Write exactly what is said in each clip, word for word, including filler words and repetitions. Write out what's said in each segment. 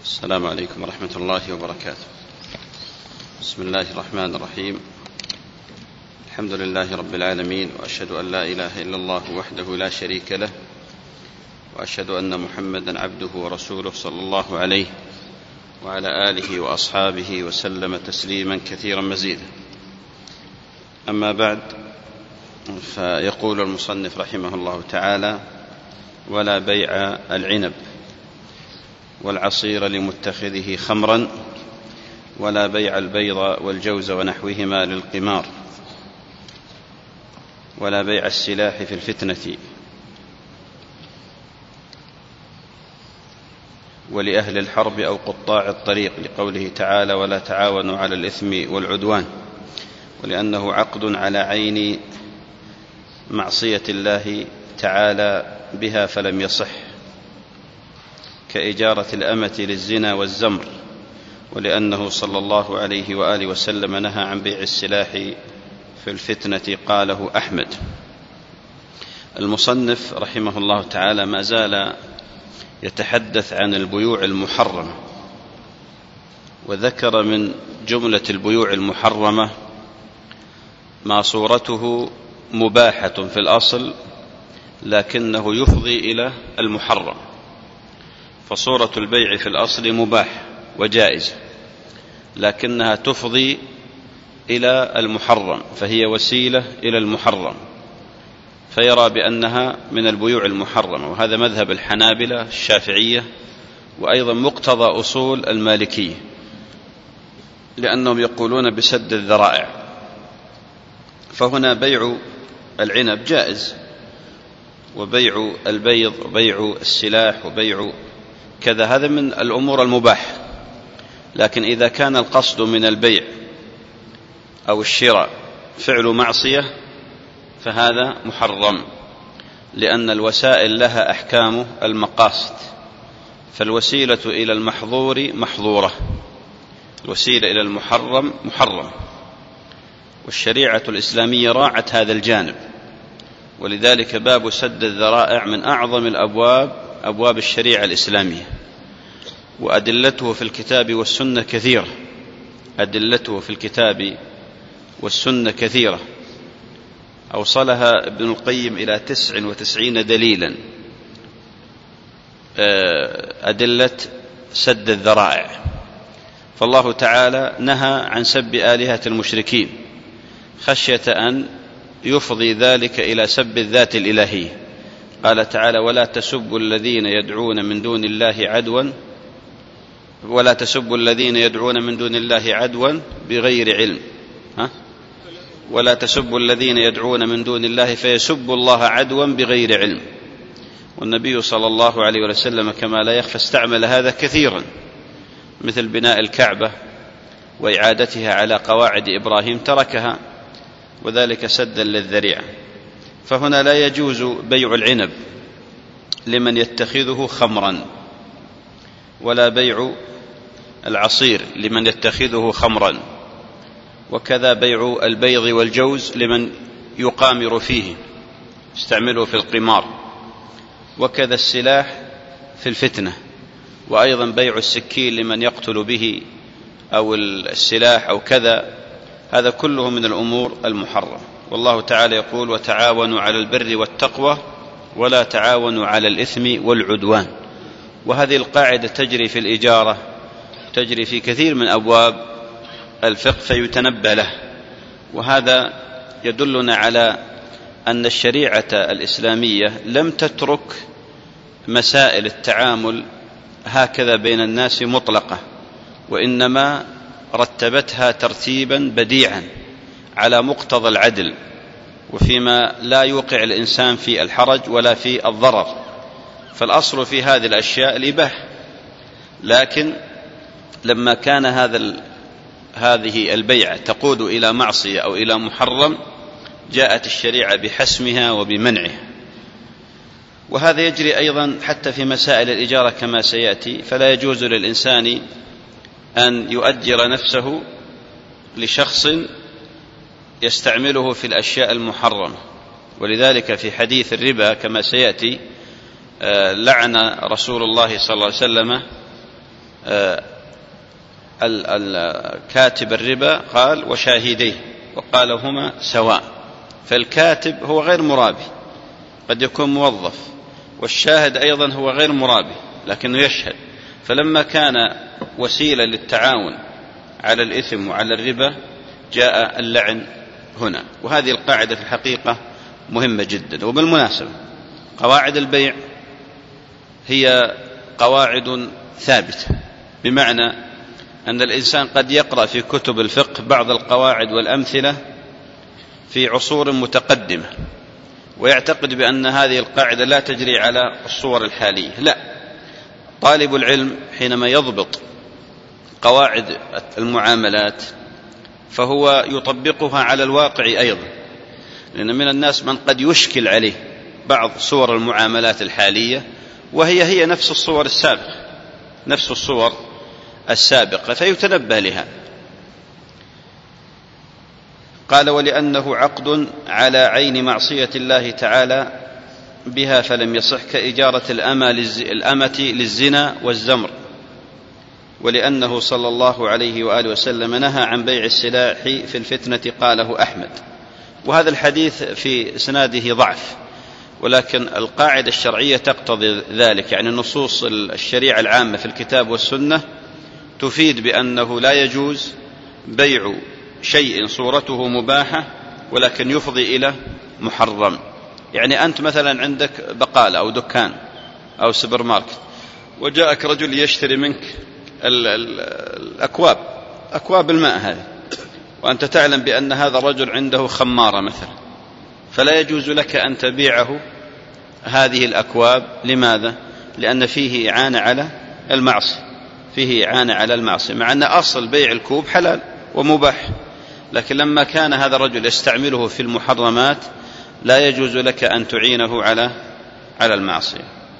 السلام عليكم ورحمة الله وبركاته. بسم الله الرحمن الرحيم. الحمد لله رب العالمين، وأشهد أن لا إله إلا الله وحده لا شريك له، وأشهد أن محمدا عبده ورسوله صلى الله عليه وعلى آله وأصحابه وسلم تسليما كثيرا مزيدا. أما بعد، فيقول المصنف رحمه الله تعالى: ولا بيع العنب والعصير لمتخذه خمرا، ولا بيع البيض والجوز ونحوهما للقمار، ولا بيع السلاح في الفتنة ولأهل الحرب أو قطاع الطريق، لقوله تعالى: ولا تعاونوا على الإثم والعدوان، ولأنه عقد على عين معصية الله تعالى بها فلم يصح، كإجارة الأمة للزنا والزمر، ولأنه صلى الله عليه وآله وسلم نهى عن بيع السلاح في الفتنة، قاله أحمد. المصنف رحمه الله تعالى ما زال يتحدث عن البيوع المحرمة، وذكر من جملة البيوع المحرمة ما صورته مباحة في الأصل لكنه يفضي إلى المحرم. فصورة البيع في الأصل مباح وجائز، لكنها تفضي إلى المحرم، فهي وسيلة إلى المحرم، فيرى بأنها من البيوع المحرمة. وهذا مذهب الحنابلة الشافعية، وأيضا مقتضى أصول المالكية، لأنهم يقولون بسد الذرائع. فهنا بيع العنب جائز، وبيع البيض وبيع السلاح وبيع كذا، هذا من الأمور المباحة. لكن إذا كان القصد من البيع أو الشراء فعل معصية فهذا محرم، لأن الوسائل لها أحكام المقاصد، فالوسيلة إلى المحظور محظورة، الوسيلة إلى المحرم محرم، والشريعة الإسلامية راعت هذا الجانب. ولذلك باب سد الذرائع من أعظم الأبواب أبواب الشريعة الإسلامية، وأدلته في الكتاب والسنة كثيرة، أدلته في الكتاب والسنة كثيرة، أوصلها ابن القيم إلى تسع وتسعين دليلا أدلة سد الذرائع. فالله تعالى نهى عن سب آلهة المشركين خشية أن يفضي ذلك إلى سب الذات الإلهية. قال تعالى: ولا تسبوا الذين يدعون من دون الله عدوا ولا تسبوا الذين يدعون من دون الله عدوا بغير علم ها؟ ولا تسبوا الذين يدعون من دون الله فيسبوا الله عدوا بغير علم. والنبي صلى الله عليه وسلم كما لا يخفى استعمل هذا كثيرا، مثل بناء الكعبة وإعادتها على قواعد إبراهيم تركها، وذلك سدا للذريعة. فهنا لا يجوز بيع العنب لمن يتخذه خمرا، ولا بيع العصير لمن يتخذه خمرا، وكذا بيع البيض والجوز لمن يقامر فيه يستعمله في القمار، وكذا السلاح في الفتنة، وأيضا بيع السكين لمن يقتل به أو السلاح أو كذا، هذا كله من الأمور المحرمة. والله تعالى يقول: وتعاونوا على البر والتقوى ولا تعاونوا على الإثم والعدوان. وهذه القاعدة تجري في الإجارة، تجري في كثير من أبواب الفقه، فيتنبه له. وهذا يدلنا على أن الشريعة الإسلامية لم تترك مسائل التعامل هكذا بين الناس مطلقة، وإنما رتبتها ترتيبا بديعا على مقتضى العدل، وفيما لا يوقع الإنسان في الحرج ولا في الضرر. فالأصل في هذه الأشياء الإباحة، لكن لما كان هذا هذه البيعة تقود إلى معصية أو إلى محرم جاءت الشريعة بحسمها وبمنعها. وهذا يجري أيضا حتى في مسائل الإجارة كما سيأتي. فلا يجوز للإنسان أن يؤجر نفسه لشخص يستعمله في الأشياء المحرمة. ولذلك في حديث الربا كما سيأتي لعن رسول الله صلى الله عليه وسلم كاتب الربا قال وشاهديه، وقال هما سواء. فالكاتب هو غير مرابي، قد يكون موظف، والشاهد أيضا هو غير مرابي لكنه يشهد. فلما كان وسيلة للتعاون على الإثم وعلى الربا جاء اللعن هنا. وهذه القاعدة في الحقيقة مهمة جدا. وبالمناسبة قواعد البيع هي قواعد ثابتة، بمعنى أن الإنسان قد يقرأ في كتب الفقه بعض القواعد والأمثلة في عصور متقدمة ويعتقد بأن هذه القاعدة لا تجري على الصور الحالية. لا، طالب العلم حينما يضبط قواعد المعاملات فهو يطبقها على الواقع أيضا، لأن من الناس من قد يشكل عليه بعض صور المعاملات الحالية وهي هي نفس الصور السابقة نفس الصور السابقة فيتنبه لها. قال ولأنه عقد على عين معصية الله تعالى بها فلم يصح كإجارة الأمة للزنا والزمر، ولأنه صلى الله عليه وآله وسلم نهى عن بيع السلاح في الفتنة قاله أحمد. وهذا الحديث في إسناده ضعف، ولكن القاعدة الشرعية تقتضي ذلك، يعني نصوص الشريعة العامة في الكتاب والسنة تفيد بأنه لا يجوز بيع شيء صورته مباحة ولكن يفضي إلى محرم. يعني أنت مثلا عندك بقالة أو دكان أو سوبر ماركت، وجاءك رجل يشتري منك الأكواب أكواب الماء هذه، وأنت تعلم بأن هذا الرجل عنده خمارة مثلا، فلا يجوز لك أن تبيعه هذه الأكواب. لماذا؟ لأن فيه إعانة على المعصية فيه إعانة على المعصية مع أن أصل بيع الكوب حلال ومباح، لكن لما كان هذا الرجل يستعمله في المحرمات لا يجوز لك أن تعينه على على المعصية.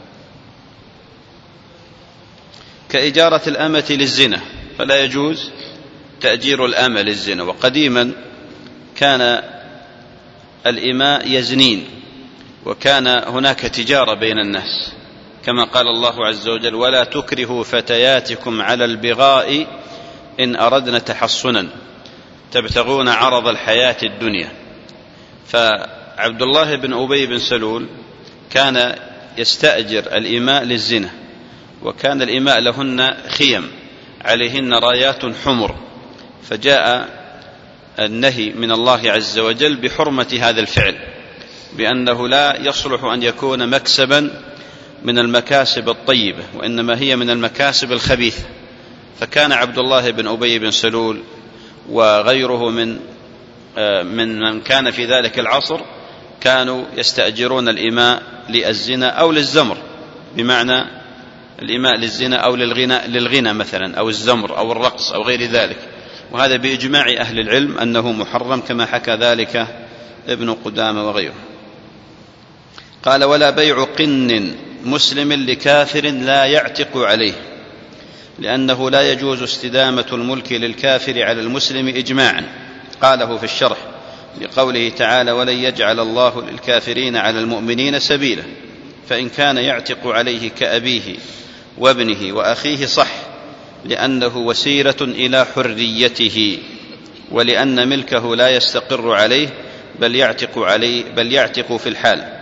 كإجارة الأمة للزنا، فلا يجوز تأجير الأمة للزنا. وقديما كان الإماء يزنين، وكان هناك تجارة بين الناس، كما قال الله عز وجل ولا تكرهوا فتياتكم على البغاء إن أردنا تحصنا تبتغون عرض الحياة الدنيا. فعبد الله بن أبي بن سلول كان يستأجر الإماء للزنا، وكان الإماء لهن خيم عليهن رايات حمر، فجاء النهي من الله عز وجل بحرمة هذا الفعل، بأنه لا يصلح أن يكون مكسبا من المكاسب الطيبة، وإنما هي من المكاسب الخبيثة. فكان عبد الله بن أبي بن سلول وغيره من من من كان في ذلك العصر كانوا يستأجرون الإماء للزنا أو للزمر، بمعنى الإماء للزنا أو للغنى, للغنى مثلا أو الزمر أو الرقص أو غير ذلك. وهذا بإجماع أهل العلم أنه محرم، كما حكى ذلك ابن قدامة وغيره. قال ولا بيع قن مسلم لكافر لا يعتق عليه، لأنه لا يجوز استدامة الملك للكافر على المسلم إجماعا. قاله في الشرح لقوله تعالى ولن يجعل الله للكافرين على المؤمنين سبيلا، فإن كان يعتق عليه كأبيه وابنه وأخيه صح، لأنه وسيلة إلى حريته، ولأن ملكه لا يستقر عليه بل يعتق عليه بل يعتق في الحال.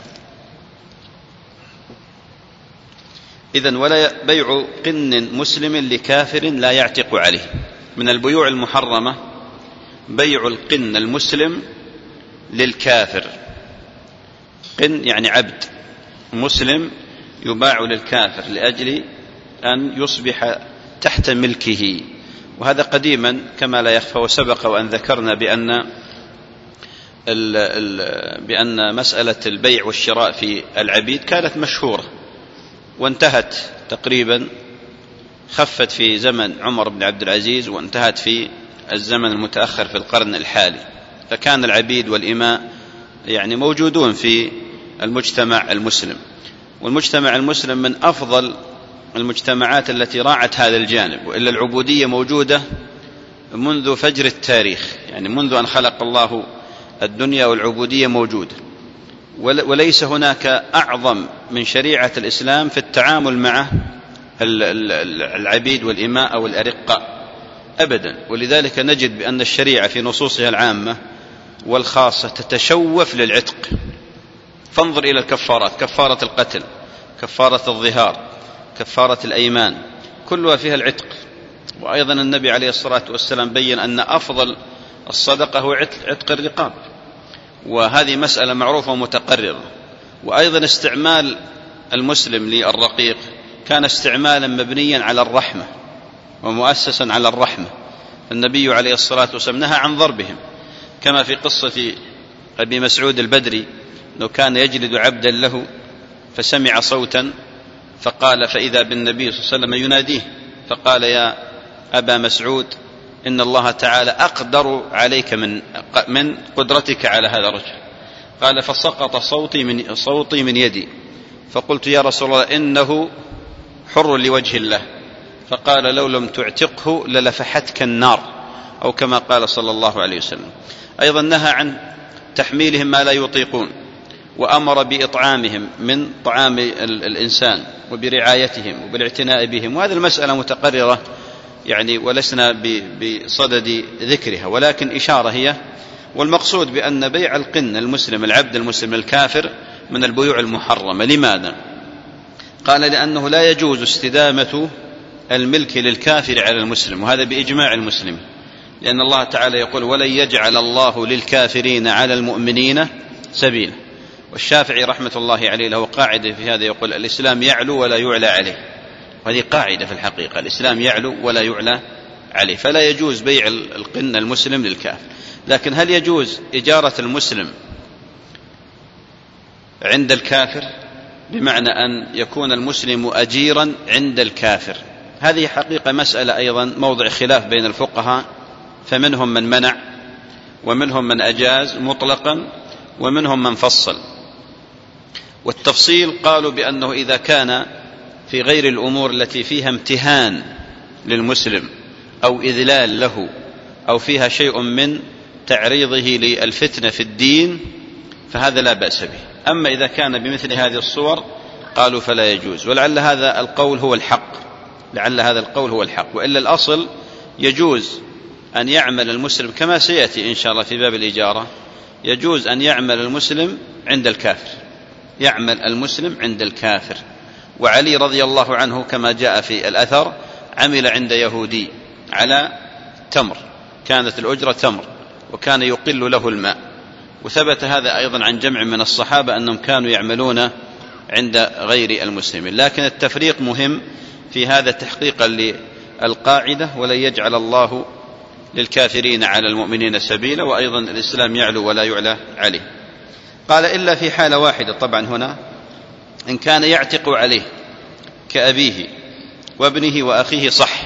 إذن ولا بيع قن مسلم لكافر لا يعتق عليه. من البيوع المحرمة بيع القن المسلم للكافر. قن يعني عبد مسلم يباع للكافر لأجل أن يصبح تحت ملكه. وهذا قديما كما لا يخفى، وسبق وأن ذكرنا بأن ال ال بأن مسألة البيع والشراء في العبيد كانت مشهورة وانتهت تقريبا، خفت في زمن عمر بن عبد العزيز وانتهت في الزمن المتأخر في القرن الحالي. فكان العبيد والإماء يعني موجودون في المجتمع المسلم، والمجتمع المسلم من أفضل المجتمعات التي راعت هذا الجانب، وإلا العبودية موجودة منذ فجر التاريخ، يعني منذ أن خلق الله الدنيا والعبودية موجودة، وليس هناك أعظم من شريعة الإسلام في التعامل مع العبيد والإماء أو الأرقاء أبدا. ولذلك نجد بأن الشريعة في نصوصها العامة والخاصة تتشوف للعتق. فانظر إلى الكفارات: كفارة القتل، كفارة الظهار، كفارة الأيمان، كلها فيها العتق. وأيضا النبي عليه الصلاة والسلام بيّن أن أفضل الصدقة هو عتق الرقاب، وهذه مسألة معروفة ومتقررة. وأيضا استعمال المسلم للرقيق كان استعمالا مبنيا على الرحمة ومؤسسا على الرحمة. النبي عليه الصلاة والسلام نهى عن ضربهم، كما في قصة أبي مسعود البدري لو كان يجلد عبدا له فسمع صوتا فقال، فإذا بالنبي صلى الله عليه وسلم يناديه فقال: يا أبا مسعود، إن الله تعالى أقدر عليك من من قدرتك على هذا الرجل. قال: فسقط صوتي من صوتي من يدي، فقلت: يا رسول الله، إنه حر لوجه الله. فقال: لو لم تعتقه للفحتك النار، أو كما قال صلى الله عليه وسلم. أيضا نهى عن تحميلهم ما لا يطيقون، وأمر بإطعامهم من طعام الإنسان وبرعايتهم وبالاعتناء بهم. وهذه المسألة متقررة يعني ولسنا بصدد ذكرها، ولكن إشارة هي. والمقصود بأن بيع القن المسلم العبد المسلم الكافر من البيوع المحرمة. لماذا؟ قال: لأنه لا يجوز استدامة الملك للكافر على المسلم، وهذا بإجماع المسلمين، لأن الله تعالى يقول: ولن يجعل الله للكافرين على المؤمنين سبيلا. والشافعي رحمة الله عليه له قاعدة في هذا، يقول: الإسلام يعلو ولا يعلى عليه. وهذه قاعدة في الحقيقة: الإسلام يعلو ولا يعلى عليه، فلا يجوز بيع القن المسلم للكافر. لكن هل يجوز إجارة المسلم عند الكافر، بمعنى أن يكون المسلم أجيرا عند الكافر؟ هذه حقيقة مسألة أيضا موضع خلاف بين الفقهاء، فمنهم من منع، ومنهم من أجاز مطلقا، ومنهم من فصل. والتفصيل قالوا بأنه إذا كان في غير الأمور التي فيها امتهان للمسلم أو إذلال له، أو فيها شيء من تعريضه للفتنة في الدين، فهذا لا بأس به. أما إذا كان بمثل هذه الصور قالوا فلا يجوز. ولعل هذا القول هو الحق، لعل هذا القول هو الحق. وإلا الأصل يجوز أن يعمل المسلم كما سيأتي إن شاء الله في باب الإجارة، يجوز أن يعمل المسلم عند الكافر، يعمل المسلم عند الكافر. وعلي رضي الله عنه كما جاء في الأثر عمل عند يهودي على تمر، كانت الأجرة تمر، وكان يقل له الماء. وثبت هذا أيضا عن جمع من الصحابة أنهم كانوا يعملون عند غير المسلمين. لكن التفريق مهم في هذا تحقيقا للقاعدة: ولن يجعل الله للكافرين على المؤمنين سبيلا. وأيضا الإسلام يعلو ولا يعلى عليه. قال: إلا في حالة واحدة، طبعا هنا إن كان يعتق عليه كأبيه وابنه وأخيه صح،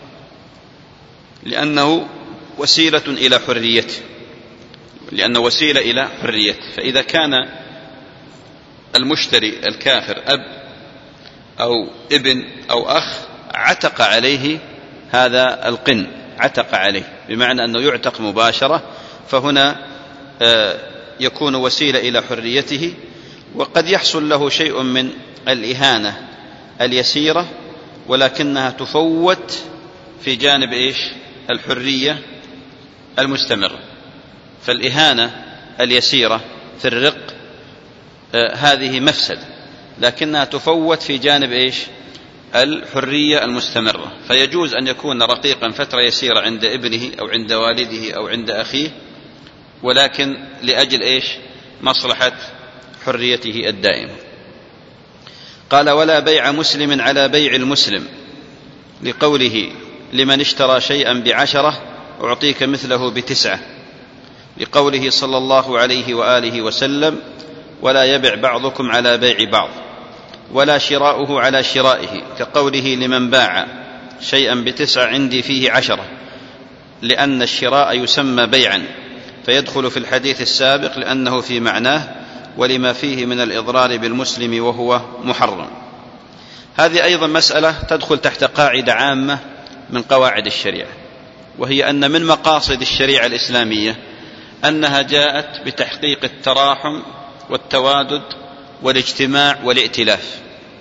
لأنه وسيلة إلى حريته، لأنه وسيلة إلى حريته. فإذا كان المشتري الكافر أب أو ابن أو أخ، عتق عليه هذا القن، عتق عليه بمعنى أنه يعتق مباشرة، فهنا يكون وسيلة إلى حريته. وقد يحصل له شيء من الإهانة اليسيرة، ولكنها تفوت في جانب إيش؟ الحرية المستمرة. فالإهانة اليسيرة في الرق آه هذه مفسدة، لكنها تفوت في جانب إيش؟ الحرية المستمرة. فيجوز أن يكون رقيقا فترة يسيرة عند ابنه أو عند والده أو عند أخيه، ولكن لأجل إيش؟ مصلحة حريته الدائمة. قال: ولا بيع مسلم على بيع المسلم، لقوله: لمن اشترى شيئا بعشرة أعطيك مثله بتسعة، لقوله صلى الله عليه وآله وسلم: ولا يبع بعضكم على بيع بعض، ولا شراؤه على شرائه، كقوله: لمن باع شيئا بتسعة عندي فيه عشرة، لأن الشراء يسمى بيعا، فيدخل في الحديث السابق لأنه في معناه، ولما فيه من الإضرار بالمسلم وهو محرم. هذه أيضا مسألة تدخل تحت قاعدة عامة من قواعد الشريعة، وهي أن من مقاصد الشريعة الإسلامية أنها جاءت بتحقيق التراحم والتوادد والاجتماع والائتلاف.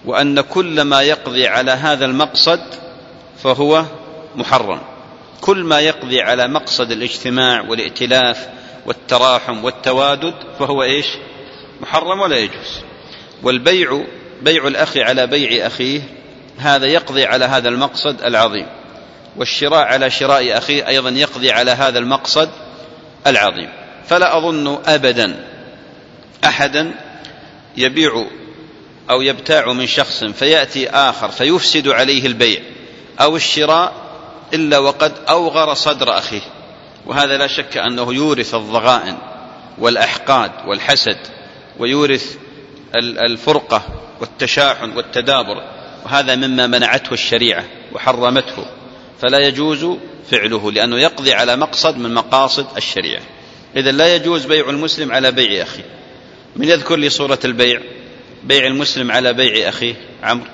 وأن كل ما يقضي على هذا المقصد فهو محرم، كل ما يقضي على مقصد الاجتماع والائتلاف والتراحم والتوادد فهو إيش؟ محرم ولا يجوز. والبيع بيع الأخ على بيع أخيه هذا يقضي على هذا المقصد العظيم، والشراء على شراء أخيه أيضا يقضي على هذا المقصد العظيم. فلا أظن أبدا أحدا يبيع أو يبتاع من شخص فيأتي آخر فيفسد عليه البيع أو الشراء إلا وقد أوغر صدر أخيه، وهذا لا شك أنه يورث الضغائن والأحقاد والحسد، ويورث الفرقة والتشاحن والتدابر، وهذا مما منعته الشريعة وحرمته، فلا يجوز فعله لأنه يقضي على مقصد من مقاصد الشريعة. إذن لا يجوز بيع المسلم على بيع أخيه. من يذكر لي صورة البيع، بيع المسلم على بيع أخيه؟ عمرو؟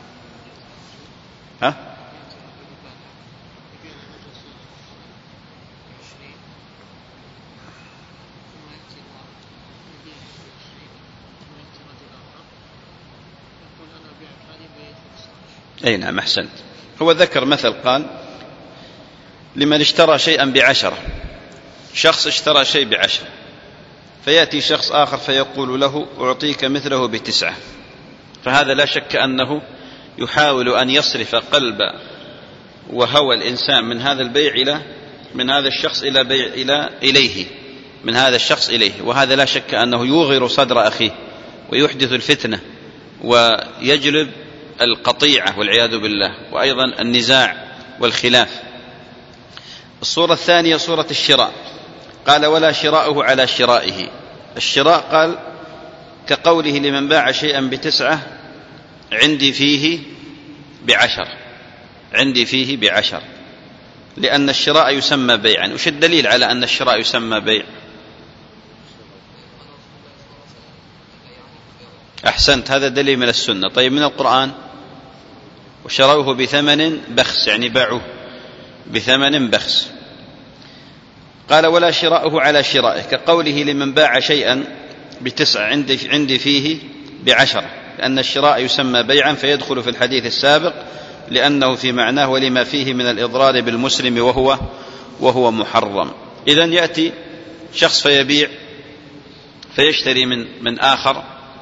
ها؟ أي نعم، أحسنت. هو ذكر مثل قال لمن اشترى شيئا بعشرة، شخص اشترى شيء بعشرة، فيأتي شخص آخر فيقول له أعطيك مثله بتسعة، فهذا لا شك أنه يحاول أن يصرف قلب وهوى الإنسان من هذا البيع إلى من هذا الشخص إلى بيع إلى إليه من هذا الشخص إليه، وهذا لا شك أنه يوغر صدر أخيه ويحدث الفتنة ويجلب القطيعة والعياذ بالله، وأيضا النزاع والخلاف. الصورة الثانية صورة الشراء، قال ولا شراءه على شرائه. الشراء قال كقوله لمن باع شيئا بتسعة عندي فيه بعشر، عندي فيه بعشر، لأن الشراء يسمى بيعا. وش الدليل على أن الشراء يسمى بيع؟ أحسنت، هذا دليل من السنة. طيب من القرآن؟ وشروه بثمن بخس، يعني باعوه بثمن بخس. قال ولا شراءه على شرائه، كقوله لمن باع شيئا بتسعة عندي, عندي فيه بعشرة، لأن الشراء يسمى بيعا فيدخل في الحديث السابق لأنه في معناه ولما فيه من الإضرار بالمسلم وهو وهو محرم. إذن يأتي شخص فيبيع فيشتري من من آخر،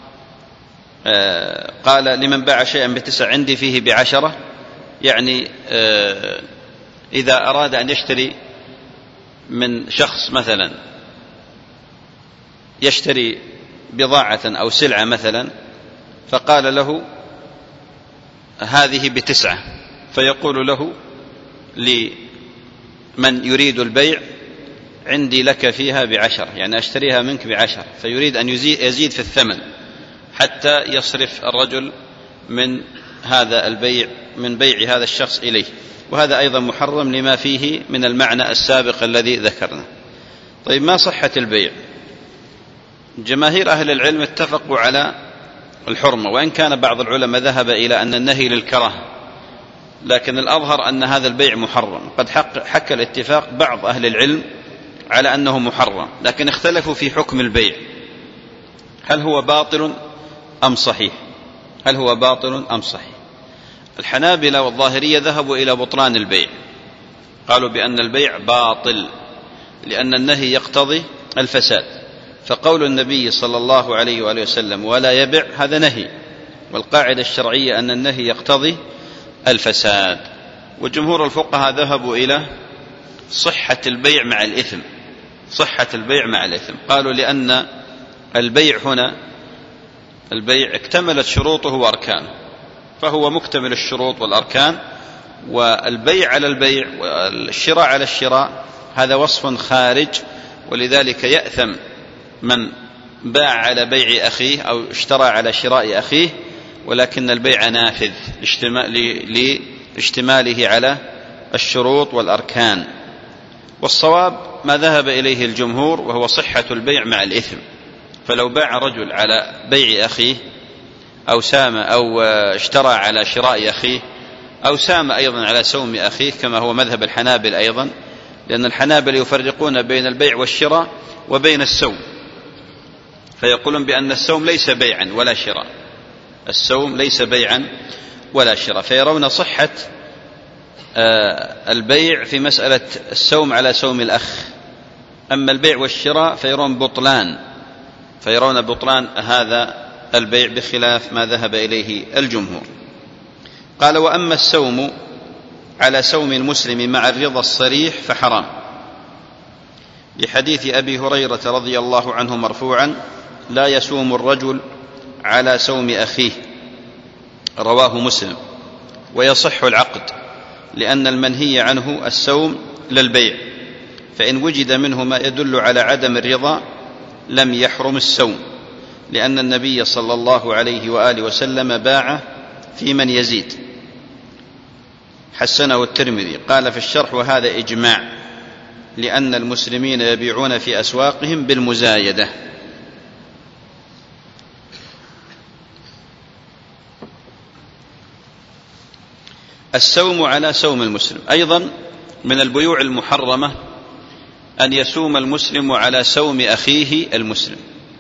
آه قال لمن باع شيئا بتسعة عندي فيه بعشرة، يعني آه إذا أراد أن يشتري من شخص مثلا يشتري بضاعة أو سلعة مثلا، فقال له هذه بتسعة، فيقول له لمن يريد البيع عندي لك فيها بعشر، يعني أشتريها منك بعشر، فيريد أن يزيد في الثمن حتى يصرف الرجل من هذا البيع من بيع هذا الشخص إليه، وهذا أيضا محرم لما فيه من المعنى السابق الذي ذكرنا. طيب ما صحة البيع؟ جماهير أهل العلم اتفقوا على الحرمة، وإن كان بعض العلماء ذهب إلى أن النهي للكراهة، لكن الأظهر أن هذا البيع محرم. قد حكى الاتفاق بعض أهل العلم على أنه محرم، لكن اختلفوا في حكم البيع، هل هو باطل أم صحيح؟ هل هو باطل أم صحيح؟ الحنابلة والظاهرية ذهبوا إلى بطلان البيع، قالوا بأن البيع باطل لأن النهي يقتضي الفساد، فقول النبي صلى الله عليه وآله وسلم ولا يبع هذا نهي، والقاعدة الشرعية أن النهي يقتضي الفساد. وجمهور الفقهاء ذهبوا إلى صحة البيع مع الإثم، صحة البيع مع الإثم، قالوا لأن البيع هنا البيع اكتملت شروطه وأركانه، فهو مكتمل الشروط والأركان، والبيع على البيع والشراء على الشراء هذا وصف خارج، ولذلك يأثم من باع على بيع أخيه أو اشترى على شراء أخيه، ولكن البيع نافذ لاشتماله على الشروط والأركان. والصواب ما ذهب إليه الجمهور وهو صحة البيع مع الإثم، فلو باع رجل على بيع أخيه أو سام أو اشترى على شراء أخيه أو سام أيضا على سوم أخيه كما هو مذهب الحنابل أيضا، لأن الحنابل يفرقون بين البيع والشراء وبين السوم، فيقولون بأن السوم ليس بيعا ولا شراء، السوم ليس بيعا ولا شراء، فيرون صحة البيع في مسألة السوم على سوم الأخ. أما البيع والشراء فيرون بطلان فيرون بطلان هذا البيع بخلاف ما ذهب إليه الجمهور. قال: وأما السوم على سوم المسلم مع الرضا الصريح فحرام، لحديث أبي هريرة رضي الله عنه مرفوعا: لا يسوم الرجل على سوم أخيه، رواه مسلم. ويصح العقد، لأن المنهي عنه السوم للبيع، فإن وجد منه ما يدل على عدم الرضا لم يحرم السوم، لأن النبي صلى الله عليه وآله وسلم باع في من يزيد. حسنه الترمذي. قال في الشرح: وهذا إجماع، لأن المسلمين يبيعون في أسواقهم بالمزايدة. السوم على سوم المسلم. أيضا من البيوع المحرمة أن يسوم المسلم على سوم أخيه المسلم،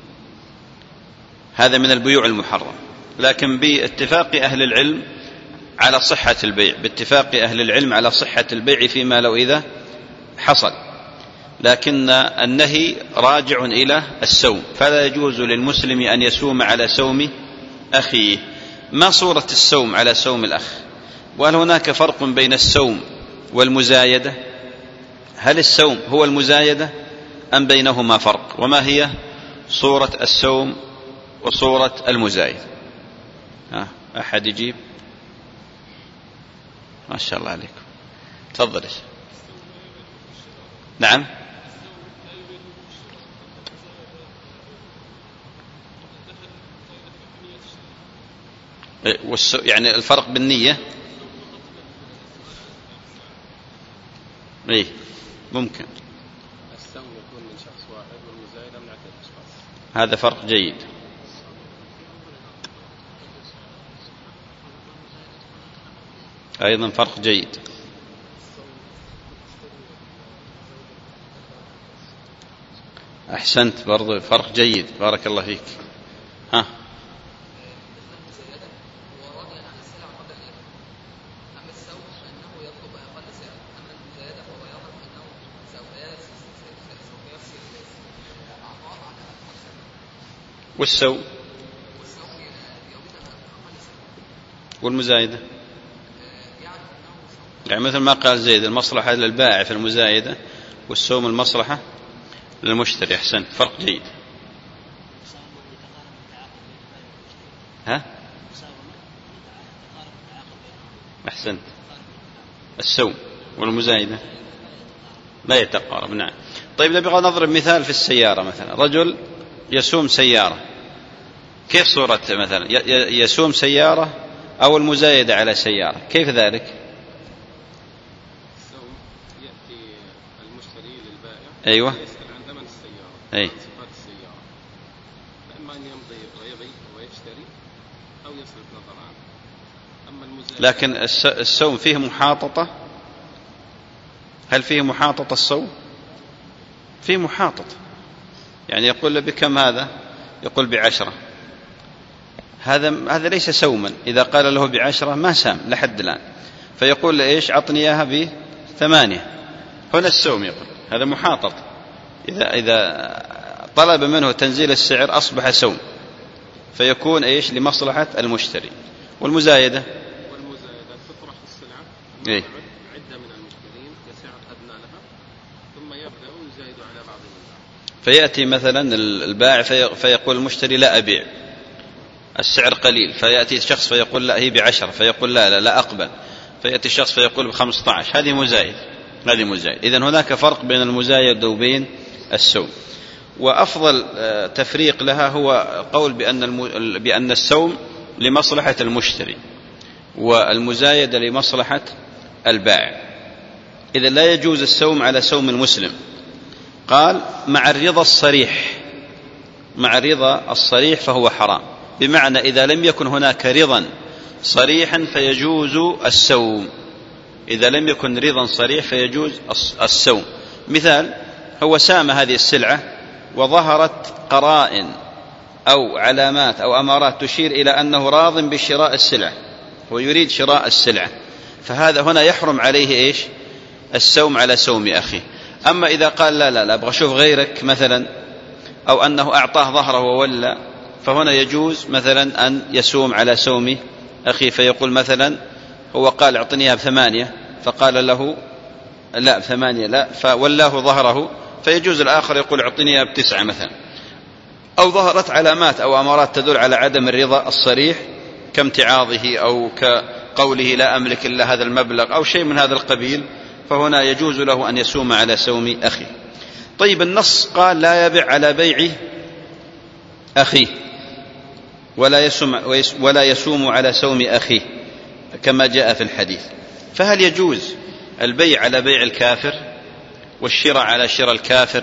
هذا من البيوع المحرمة، لكن باتفاق أهل العلم على صحة البيع، باتفاق أهل العلم على صحة البيع فيما لو إذا حصل، لكن النهي راجع إلى السوم، فلا يجوز للمسلم أن يسوم على سوم أخيه. ما صورة السوم على سوم الأخ؟ وهل هناك فرق بين السوم والمزايدة؟ هل السوم هو المزايدة أم بينهما فرق؟ وما هي صورة السوم وصورة المزايدة؟ ها أحد يجيب؟ ما شاء الله عليكم، تفضل. نعم. يعني الفرق بالنية. ايه ممكن. السوم يكون من شخص واحد والمزايدة من عدة أشخاص. هذا فرق جيد. أيضا فرق جيد. أحسنت، برضو فرق جيد، بارك الله فيك. ها والسوم والمزايدة، يعني مثل ما قال زيد: المصلحة للبائع في المزايدة، والسوم المصلحة للمشتري. أحسنت، فرق جيد. ها أحسنت. السوم والمزايدة لا يتقارب. نعم. طيب نبغى نضرب مثال في السيارة. مثلا رجل يسوم سيارة، كيف صورة مثلا يسوم سيارة أو المزايدة على سيارة؟ كيف ذلك؟ السوم يأتي المشتري للبائع، أيوة، يسأل عن ثمن السيارة، أي صفات السيارة، فإما أن يمضي ويبيع ويشتري أو يصرف نظر عنه. أما المزايدة، لكن السوم فيه محاططة. هل فيه محاططة السوم؟ فيه محاططة، يعني يقول له: بكم هذا؟ يقول: بعشرة. هذا هذا ليس سوما. إذا قال له بعشرة ما سام لحد الآن، فيقول له: إيش؟ عطني إياها بثمانية. هنا السوم يقول هذا محاطط. إذا إذا طلب منه تنزيل السعر أصبح سوم، فيكون إيش؟ لمصلحة المشتري. والمزايدة والمزايدة تطرح السلعة، إيه؟ عدة من المشترين بسعر أدنى لها، ثم يبدأ يزايد على بعض منها. فيأتي مثلا البائع فيقول المشتري: لا أبيع، السعر قليل. فيأتي شخص فيقول: لا هي بعشرة، فيقول: لا لا لا أقبل. فيأتي شخص فيقول: بخمسة عشر. هذه مزايد، هذه مزايد. إذن هناك فرق بين المزايد وبين السوم. وأفضل تفريق لها هو قول بأن بأن السوم لمصلحة المشتري والمزايدة لمصلحة البائع. إذن لا يجوز السوم على سوم المسلم. قال: مع الرضا الصريح، مع الرضا الصريح فهو حرام، بمعنى إذا لم يكن هناك رضا صريحا فيجوز السوم. إذا لم يكن رضا صريح فيجوز السوم. مثال: هو سام هذه السلعة وظهرت قرائن أو علامات أو أمارات تشير إلى أنه راض بشراء السلعة ويريد شراء السلعة، فهذا هنا يحرم عليه إيش؟ السوم على سوم أخيه. أما إذا قال لا لا لا أبغى أشوف غيرك مثلا، أو أنه أعطاه ظهره وولى، فهنا يجوز مثلا أن يسوم على سوم أخيه، فيقول مثلا هو قال اعطنيها بثمانية، فقال له لا بثمانية لا، فولاه ظهره، فيجوز الآخر يقول اعطنيها بتسعة مثلا. أو ظهرت علامات أو أمارات تدل على عدم الرضا الصريح كامتعاضه أو كقوله لا أملك إلا هذا المبلغ أو شيء من هذا القبيل، فهنا يجوز له أن يسوم على سوم أخيه. طيب النص قال لا يبيع على بيع أخيه ولا يسوم, ولا يسوم على سوم أخيه كما جاء في الحديث، فهل يجوز البيع على بيع الكافر والشراء على شراء الكافر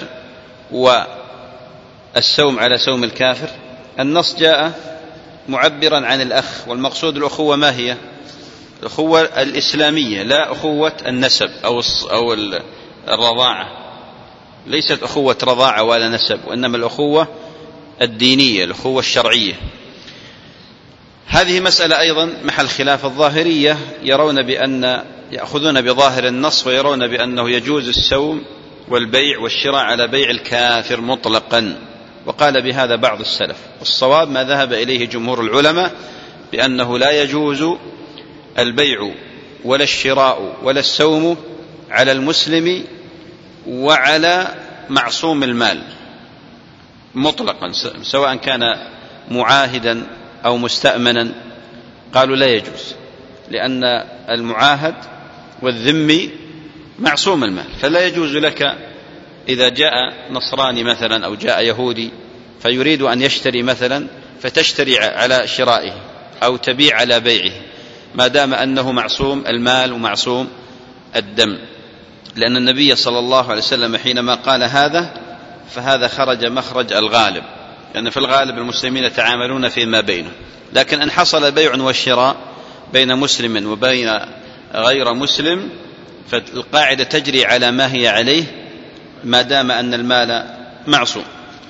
والسوم على سوم الكافر؟ النص جاء معبرا عن الأخ، والمقصود الأخوة ما هي؟ الأخوة الإسلامية، لا أخوة النسب أو الرضاعة، ليست أخوة رضاعة ولا نسب، وإنما الأخوة الدينية، الأخوة الشرعية. هذه مسألة أيضا محل خلاف. الظاهرية يرون بأن يأخذون بظاهر النص ويرون بأنه يجوز السوم والبيع والشراء على بيع الكافر مطلقا، وقال بهذا بعض السلف. والصواب ما ذهب إليه جمهور العلماء بأنه لا يجوز البيع ولا الشراء ولا السوم على المسلم وعلى معصوم المال مطلقا، سواء كان معاهدا أو مستأمنا. قالوا لا يجوز، لأن المعاهد والذمي معصوم المال، فلا يجوز لك إذا جاء نصراني مثلا أو جاء يهودي فيريد أن يشتري مثلا فتشتري على شرائه أو تبيع على بيعه، ما دام أنه معصوم المال ومعصوم الدم. لأن النبي صلى الله عليه وسلم حينما قال هذا فهذا خرج مخرج الغالب، لأن في الغالب المسلمين يتعاملون فيما بينهم. لكن إن حصل بيع وشراء بين مسلم وبين غير مسلم فالقاعدة تجري على ما هي عليه ما دام أن المال معصوم.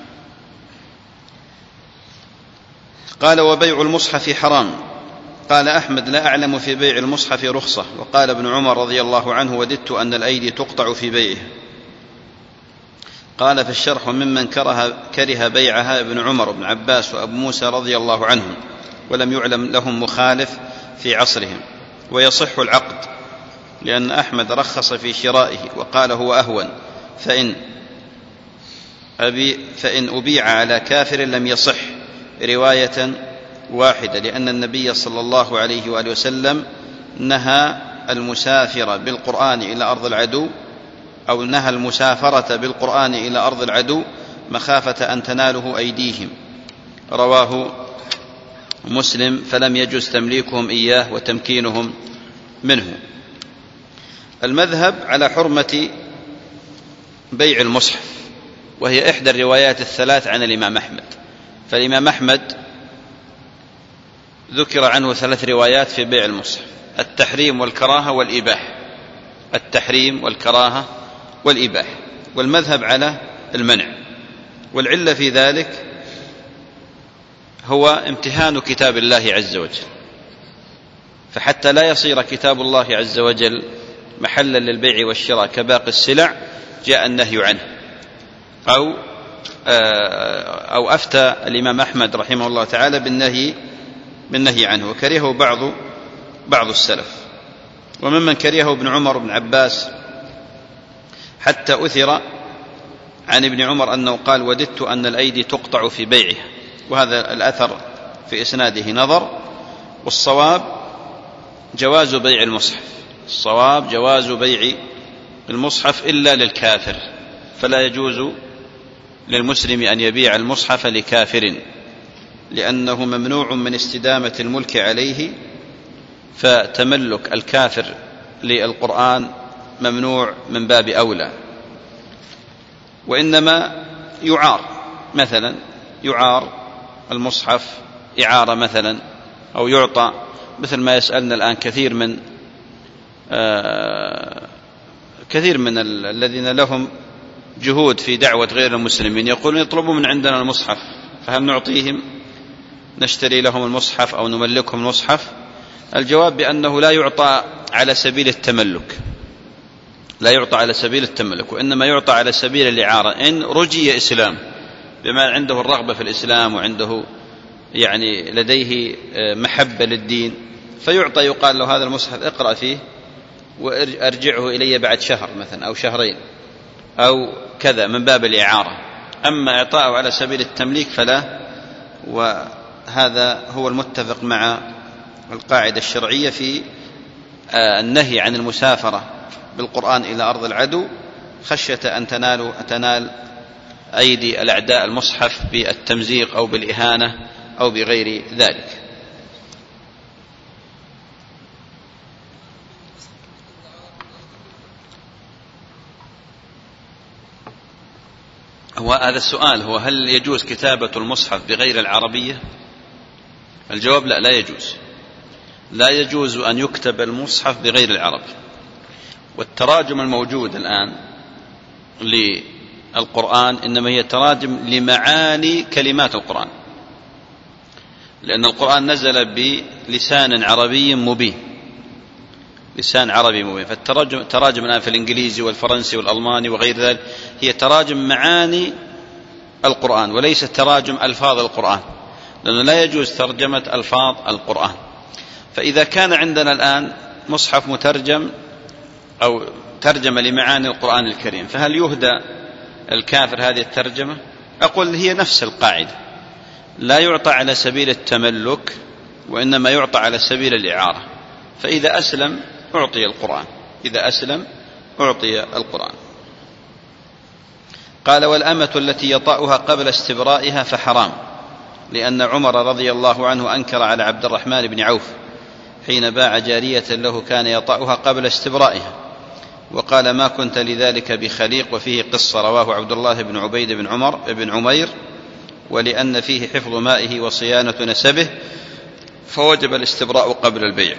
قال وبيع المصحف حرام. قال أحمد لا أعلم في بيع المصحف رخصة. وقال ابن عمر رضي الله عنه وددت أن الأيدي تقطع في بيعه. قال في الشرح ممن كره, كره بيعها ابن عمر وابن عباس وأبو موسى رضي الله عنهم، ولم يعلم لهم مخالف في عصرهم، ويصح العقد لأن أحمد رخص في شرائه وقال هو أهون، فإن, أبي فإن أبيع على كافر لم يصح رواية واحدة، لأن النبي صلى الله عليه وآله وسلم نهى المسافر بالقرآن إلى أرض العدو، أو نهى المسافرة بالقرآن إلى أرض العدو مخافة أن تناله أيديهم، رواه مسلم، فلم يجوز تمليكهم إياه وتمكينهم منه. المذهب على حرمة بيع المصحف، وهي إحدى الروايات الثلاث عن الإمام أحمد. فالإمام أحمد ذكر عنه ثلاث روايات في بيع المصحف: التحريم والكراهة والإباحة، التحريم والكراهة والإباحة، والمذهب على المنع. والعلة في ذلك هو امتهان كتاب الله عز وجل، فحتى لا يصير كتاب الله عز وجل محلا للبيع والشراء كباقي السلع جاء النهي عنه. أو أو أفتى الإمام أحمد رحمه الله تعالى بالنهي بالنهي عنه، وكرهه بعض بعض السلف. وممن كرهه ابن عمر بن عباس، حتى أثر عن ابن عمر أنه قال وددت أن الأيدي تقطع في بيعها، وهذا الأثر في إسناده نظر. والصواب جواز بيع المصحف، الصواب جواز بيع المصحف إلا للكافر، فلا يجوز للمسلم أن يبيع المصحف لكافر، لأنه ممنوع من استدامة الملك عليه، فتملك الكافر للقرآن ممنوع من باب أولى. وإنما يعار، مثلا يعار المصحف إعارة مثلا، أو يعطى، مثل ما يسألنا الآن كثير من آه كثير من الذين لهم جهود في دعوة غير المسلمين، يقولون يطلبوا من عندنا المصحف فهل نعطيهم نشتري لهم المصحف أو نملكهم المصحف؟ الجواب بأنه لا يعطى على سبيل التملك، لا يعطى على سبيل التملك، وإنما يعطى على سبيل الإعارة. إن رجي إسلام بما عنده الرغبة في الإسلام وعنده يعني لديه محبة للدين فيعطى، يقال له هذا المصحف اقرأ فيه وارجعه إلي بعد شهر مثلا أو شهرين أو كذا من باب الإعارة. أما إعطاءه على سبيل التمليك فلا، وهذا هو المتفق مع القاعدة الشرعية في النهي عن المسافرة بالقرآن إلى أرض العدو خشية أن تنال, تنال أيدي الأعداء المصحف بالتمزيق أو بالإهانة أو بغير ذلك. هو هذا السؤال، هو هل يجوز كتابة المصحف بغير العربية؟ الجواب لا، لا يجوز، لا يجوز أن يكتب المصحف بغير العربي. والتراجم الموجود الآن للقرآن إنما هي تراجم لمعاني كلمات القرآن، لأن القرآن نزل بلسان عربي مبين، لسان عربي مبين. فالتراجم تراجم الآن في الإنجليزي والفرنسي والألماني وغير ذلك هي تراجم معاني القرآن وليس تراجم ألفاظ القرآن، لأنه لا يجوز ترجمة ألفاظ القرآن. فإذا كان عندنا الآن مصحف مترجم أو ترجمة لمعاني القرآن الكريم فهل يهدى الكافر هذه الترجمة؟ أقول هي نفس القاعدة، لا يعطى على سبيل التملك وإنما يعطى على سبيل الإعارة. فإذا أسلم أعطي القرآن، إذا أسلم أعطي القرآن. قال والأمة التي يطأها قبل استبرائها فحرام، لأن عمر رضي الله عنه أنكر على عبد الرحمن بن عوف حين باع جارية له كان يطأها قبل استبرائها، وقال ما كنت لذلك بخليق، وفيه قصة رواه عبد الله بن عبيد بن عمر بن عمير، ولأن فيه حفظ مائه وصيانة نسبه فوجب الاستبراء قبل البيع.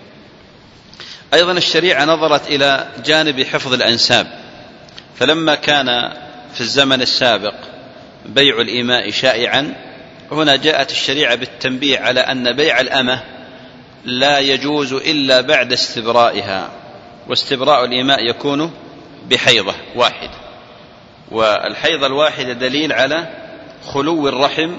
أيضا الشريعة نظرت إلى جانب حفظ الأنساب، فلما كان في الزمن السابق بيع الإماء شائعا، هنا جاءت الشريعة بالتنبيه على أن بيع الأمة لا يجوز إلا بعد استبرائها، واستبراء الإماء يكون بحيضة واحدة، والحيضة الواحدة دليل على خلو الرحم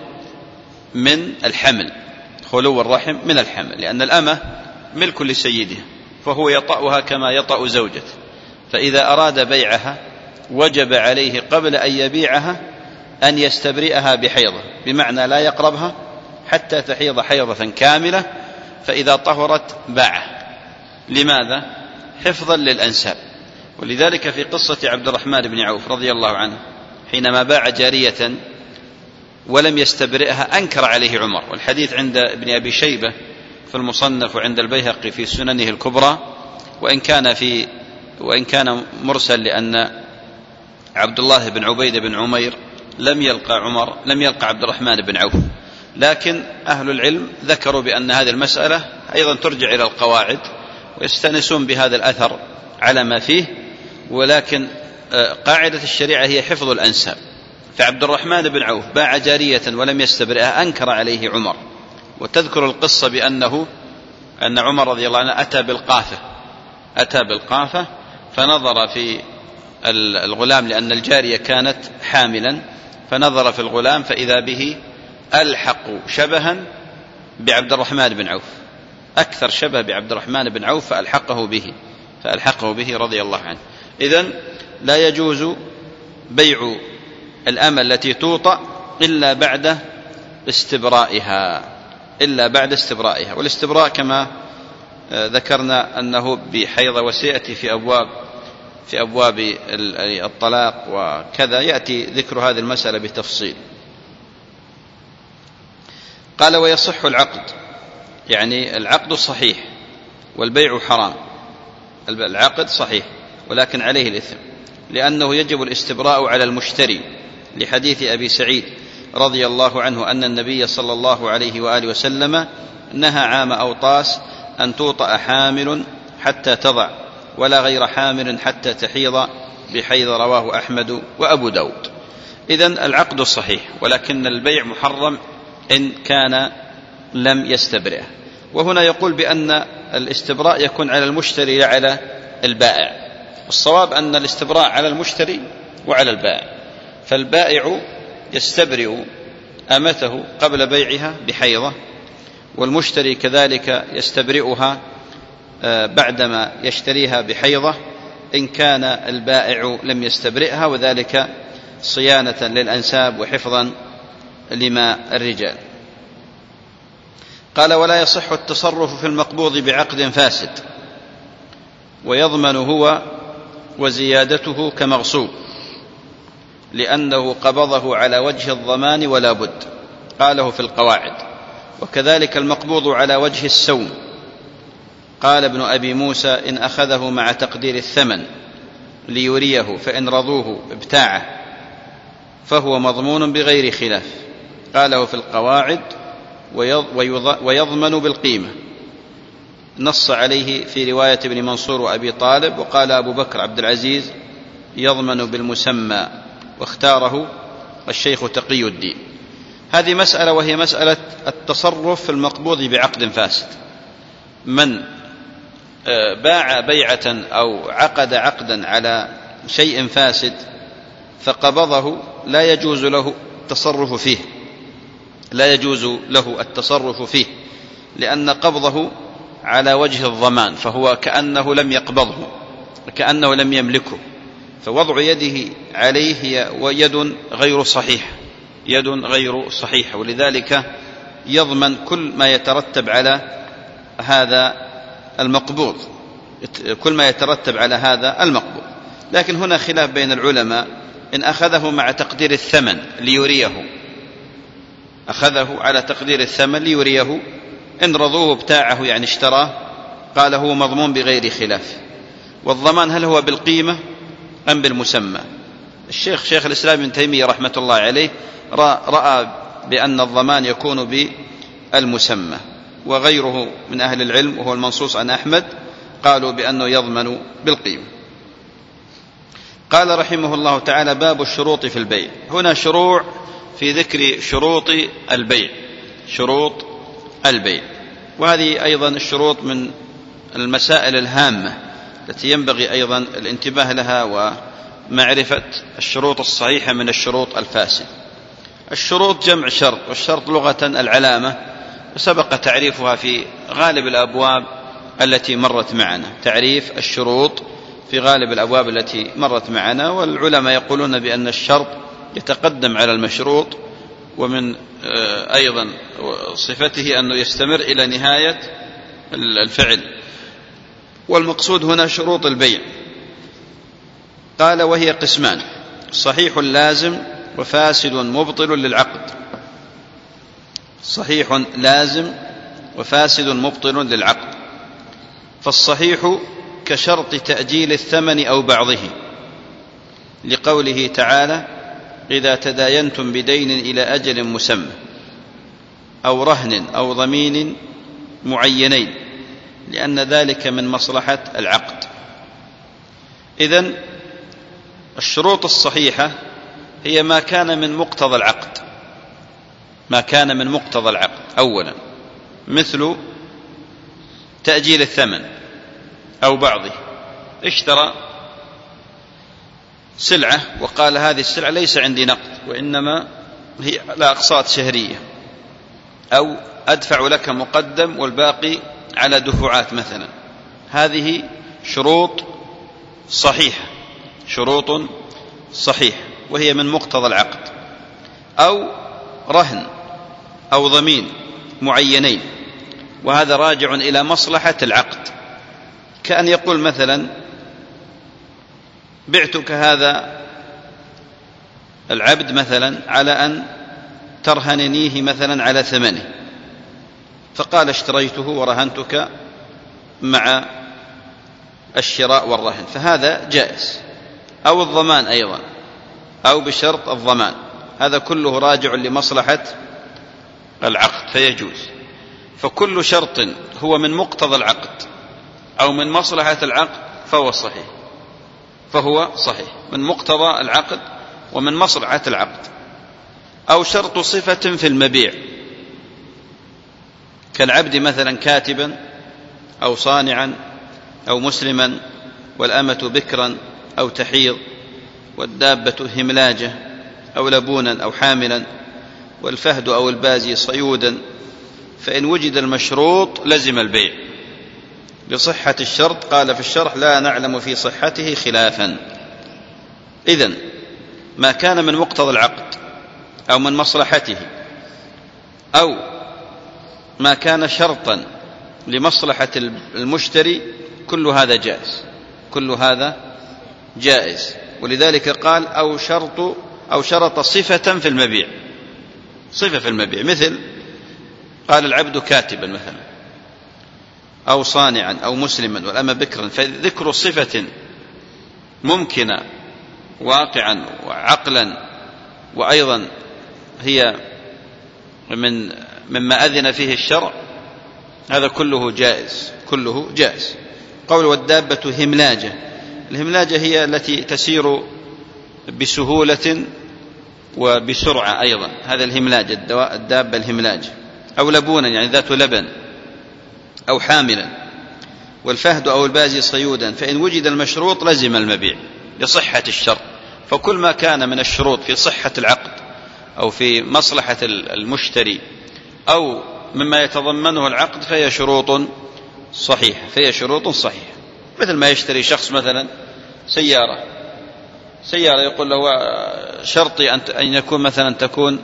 من الحمل، خلو الرحم من الحمل، لأن الأمة ملك لسيدها فهو يطأها كما يطأ زوجته، فإذا أراد بيعها وجب عليه قبل أن يبيعها أن يستبرئها بحيضة، بمعنى لا يقربها حتى تحيض حيضة كاملة، فإذا طهرت باعه. لماذا؟ حفظا للأنساب. ولذلك في قصة عبد الرحمن بن عوف رضي الله عنه حينما باع جارية ولم يستبرئها أنكر عليه عمر، والحديث عند ابن أبي شيبة في المصنف وعند البيهقي في سننه الكبرى، وإن كان في وإن كان مرسل، لأن عبد الله بن عبيد بن عمير لم يلقى عمر لم يلقى عبد الرحمن بن عوف، لكن أهل العلم ذكروا بأن هذه المسألة أيضا ترجع إلى القواعد ويستنسون بهذا الأثر على ما فيه، ولكن قاعدة الشريعة هي حفظ الأنساب. فعبد الرحمن بن عوف باع جارية ولم يستبرئها أنكر عليه عمر، وتذكر القصة بأنه أن عمر رضي الله عنه أتى بالقافة أتى بالقافة فنظر في الغلام، لأن الجارية كانت حاملا، فنظر في الغلام فإذا به ألحق شبها بعبد الرحمن بن عوف، أكثر شبه بعبد الرحمن بن عوف، فألحقه به فألحقه به رضي الله عنه. إذن لا يجوز بيع الأمة التي توطأ إلا بعد استبرائها إلا بعد استبرائها والاستبراء كما ذكرنا أنه بحيضة، وسيأتي في أبواب في أبواب الطلاق وكذا يأتي ذكر هذه المسألة بتفصيل. قال ويصح العقد، يعني العقد صحيح والبيع حرام، العقد صحيح ولكن عليه الإثم، لأنه يجب الاستبراء على المشتري، لحديث أبي سعيد رضي الله عنه أن النبي صلى الله عليه وآله وسلم نهى عام أوطاس أن توطأ حامل حتى تضع، ولا غير حامل حتى تحيض بحيض، رواه أحمد وأبو داود. إذن العقد صحيح، ولكن البيع محرم إن كان لم يستبرئه. وهنا يقول بأن الاستبراء يكون على المشتري لا على البائع. الصواب أن الاستبراء على المشتري وعلى البائع، فالبائع يستبرئ أمته قبل بيعها بحيضة، والمشتري كذلك يستبرئها بعدما يشتريها بحيضة إن كان البائع لم يستبرئها، وذلك صيانة للأنساب وحفظا لما الرجال. قال: ولا يصح التصرف في المقبوض بعقد فاسد، ويضمن هو وزيادته كمغصوب، لأنه قبضه على وجه الضمان ولا بد. قاله في القواعد. وكذلك المقبوض على وجه السوم. قال ابن أبي موسى: إن أخذه مع تقدير الثمن ليريه فإن رضوه ابتاعه فهو مضمون بغير خلاف. قاله في القواعد: ويضمن بالقيمة. نص عليه في رواية ابن منصور وأبي طالب. وقال أبو بكر عبد العزيز: يضمن بالمسمى، واختاره الشيخ تقي الدين. هذه مسألة، وهي مسألة التصرف في المقبوض بعقد فاسد. من باع بيعة أو عقد عقدا على شيء فاسد فقبضه لا يجوز له التصرف فيه، لا يجوز له التصرف فيه لأن قبضه على وجه الضمان، فهو كأنه لم يقبضه، كأنه لم يملكه، فوضع يده عليه هي يد غير صحيحة، يد غير صحيحة، ولذلك يضمن كل ما يترتب على هذا المقبوض، كل ما يترتب على هذا المقبوض. لكن هنا خلاف بين العلماء: إن أخذه مع تقدير الثمن ليريه، أخذه على تقدير الثمن ليريه، إن رضوه ابتاعه يعني اشتراه، قال هو مضمون بغير خلاف. والضمان هل هو بالقيمة أم بالمسمى؟ الشيخ شيخ الإسلام ابن تيمية رحمة الله عليه رأى بأن الضمان يكون بالمسمى، وغيره من أهل العلم وهو المنصوص عن أحمد قالوا بأنه يضمن بالقيمة. قال رحمه الله تعالى: باب الشروط في البيع. هنا شروع في ذكر شروط البيع، شروط البيع، وهذه أيضا الشروط من المسائل الهامة التي ينبغي أيضا الانتباه لها ومعرفة الشروط الصحيحة من الشروط الفاسدة. الشروط جمع شرط، والشرط لغة العلامة، وسبق تعريفها في غالب الأبواب التي مرت معنا، تعريف الشروط في غالب الأبواب التي مرت معنا. والعلماء يقولون بأن الشرط يتقدم على المشروط، ومن أيضا صفته أنه يستمر إلى نهاية الفعل. والمقصود هنا شروط البيع. قال: وهي قسمان: صحيح لازم وفاسد مبطل للعقد. صحيح لازم وفاسد مبطل للعقد. فالصحيح كشرط تأجيل الثمن أو بعضه، لقوله تعالى: إذا تداينتم بدين إلى أجل مسمى، أو رهن أو ضمين معينين، لأن ذلك من مصلحة العقد. إذن الشروط الصحيحة هي ما كان من مقتضى العقد، ما كان من مقتضى العقد أولا، مثل تأجيل الثمن أو بعضه. اشترى سلعة وقال: هذه السلعة ليس عندي نقد، وإنما هي على أقساط شهرية، أو أدفع لك مقدم والباقي على دفعات مثلا. هذه شروط صحيحة، شروط صحيحة، وهي من مقتضى العقد. أو رهن أو ضمين معينين، وهذا راجع إلى مصلحة العقد، كأن يقول مثلا: بعتك هذا العبد مثلا على أن ترهننيه مثلا على ثمنه، فقال: اشتريته ورهنتك مع الشراء والرهن، فهذا جائز. أو الضمان أيضا، أو بشرط الضمان، هذا كله راجع لمصلحة العقد فيجوز. فكل شرط هو من مقتضى العقد أو من مصلحة العقد فهو صحيح، فهو صحيح من مقتضى العقد ومن مصلحة العقد، أو شرط صفة في المبيع كالعبد مثلا كاتبا أو صانعا أو مسلما، والأمة بكرا أو تحيض، والدابة هملاجة أو لبونا أو حاملا، والفهد أو البازي صيودا، فإن وجد المشروط لزم البيع بصحة الشرط. قال في الشرح: لا نعلم في صحته خلافا. إذن ما كان من مقتضى العقد أو من مصلحته أو ما كان شرطا لمصلحة المشتري كل هذا جائز، كل هذا جائز. ولذلك قال: أو شرط أو شرط صفة في المبيع، صفة في المبيع، مثل قال العبد كاتبا مثلا أو صانعا أو مسلما والأمة بكرا، فذكر صفة ممكنة واقعا وعقلا، وأيضا هي من مما أذن فيه الشرع، هذا كله جائز، كله جائز. قول: والدابة هملاجة، الهملاجة هي التي تسير بسهولة وبسرعة أيضا، هذا الهملاج، الدابة الهملاج. أو لبونا يعني ذات لبن، أو حاملا. والفهد أو البازي صيودا، فإن وجد المشروط لزم المبيع لصحة الشرط. فكل ما كان من الشروط في صحة العقد أو في مصلحة المشتري أو مما يتضمنه العقد فهي شروط صحيحة، فهي شروط صحيحة. مثل ما يشتري شخص مثلا سيارة سيارة يقول له: شرطي أن يكون مثلا تكون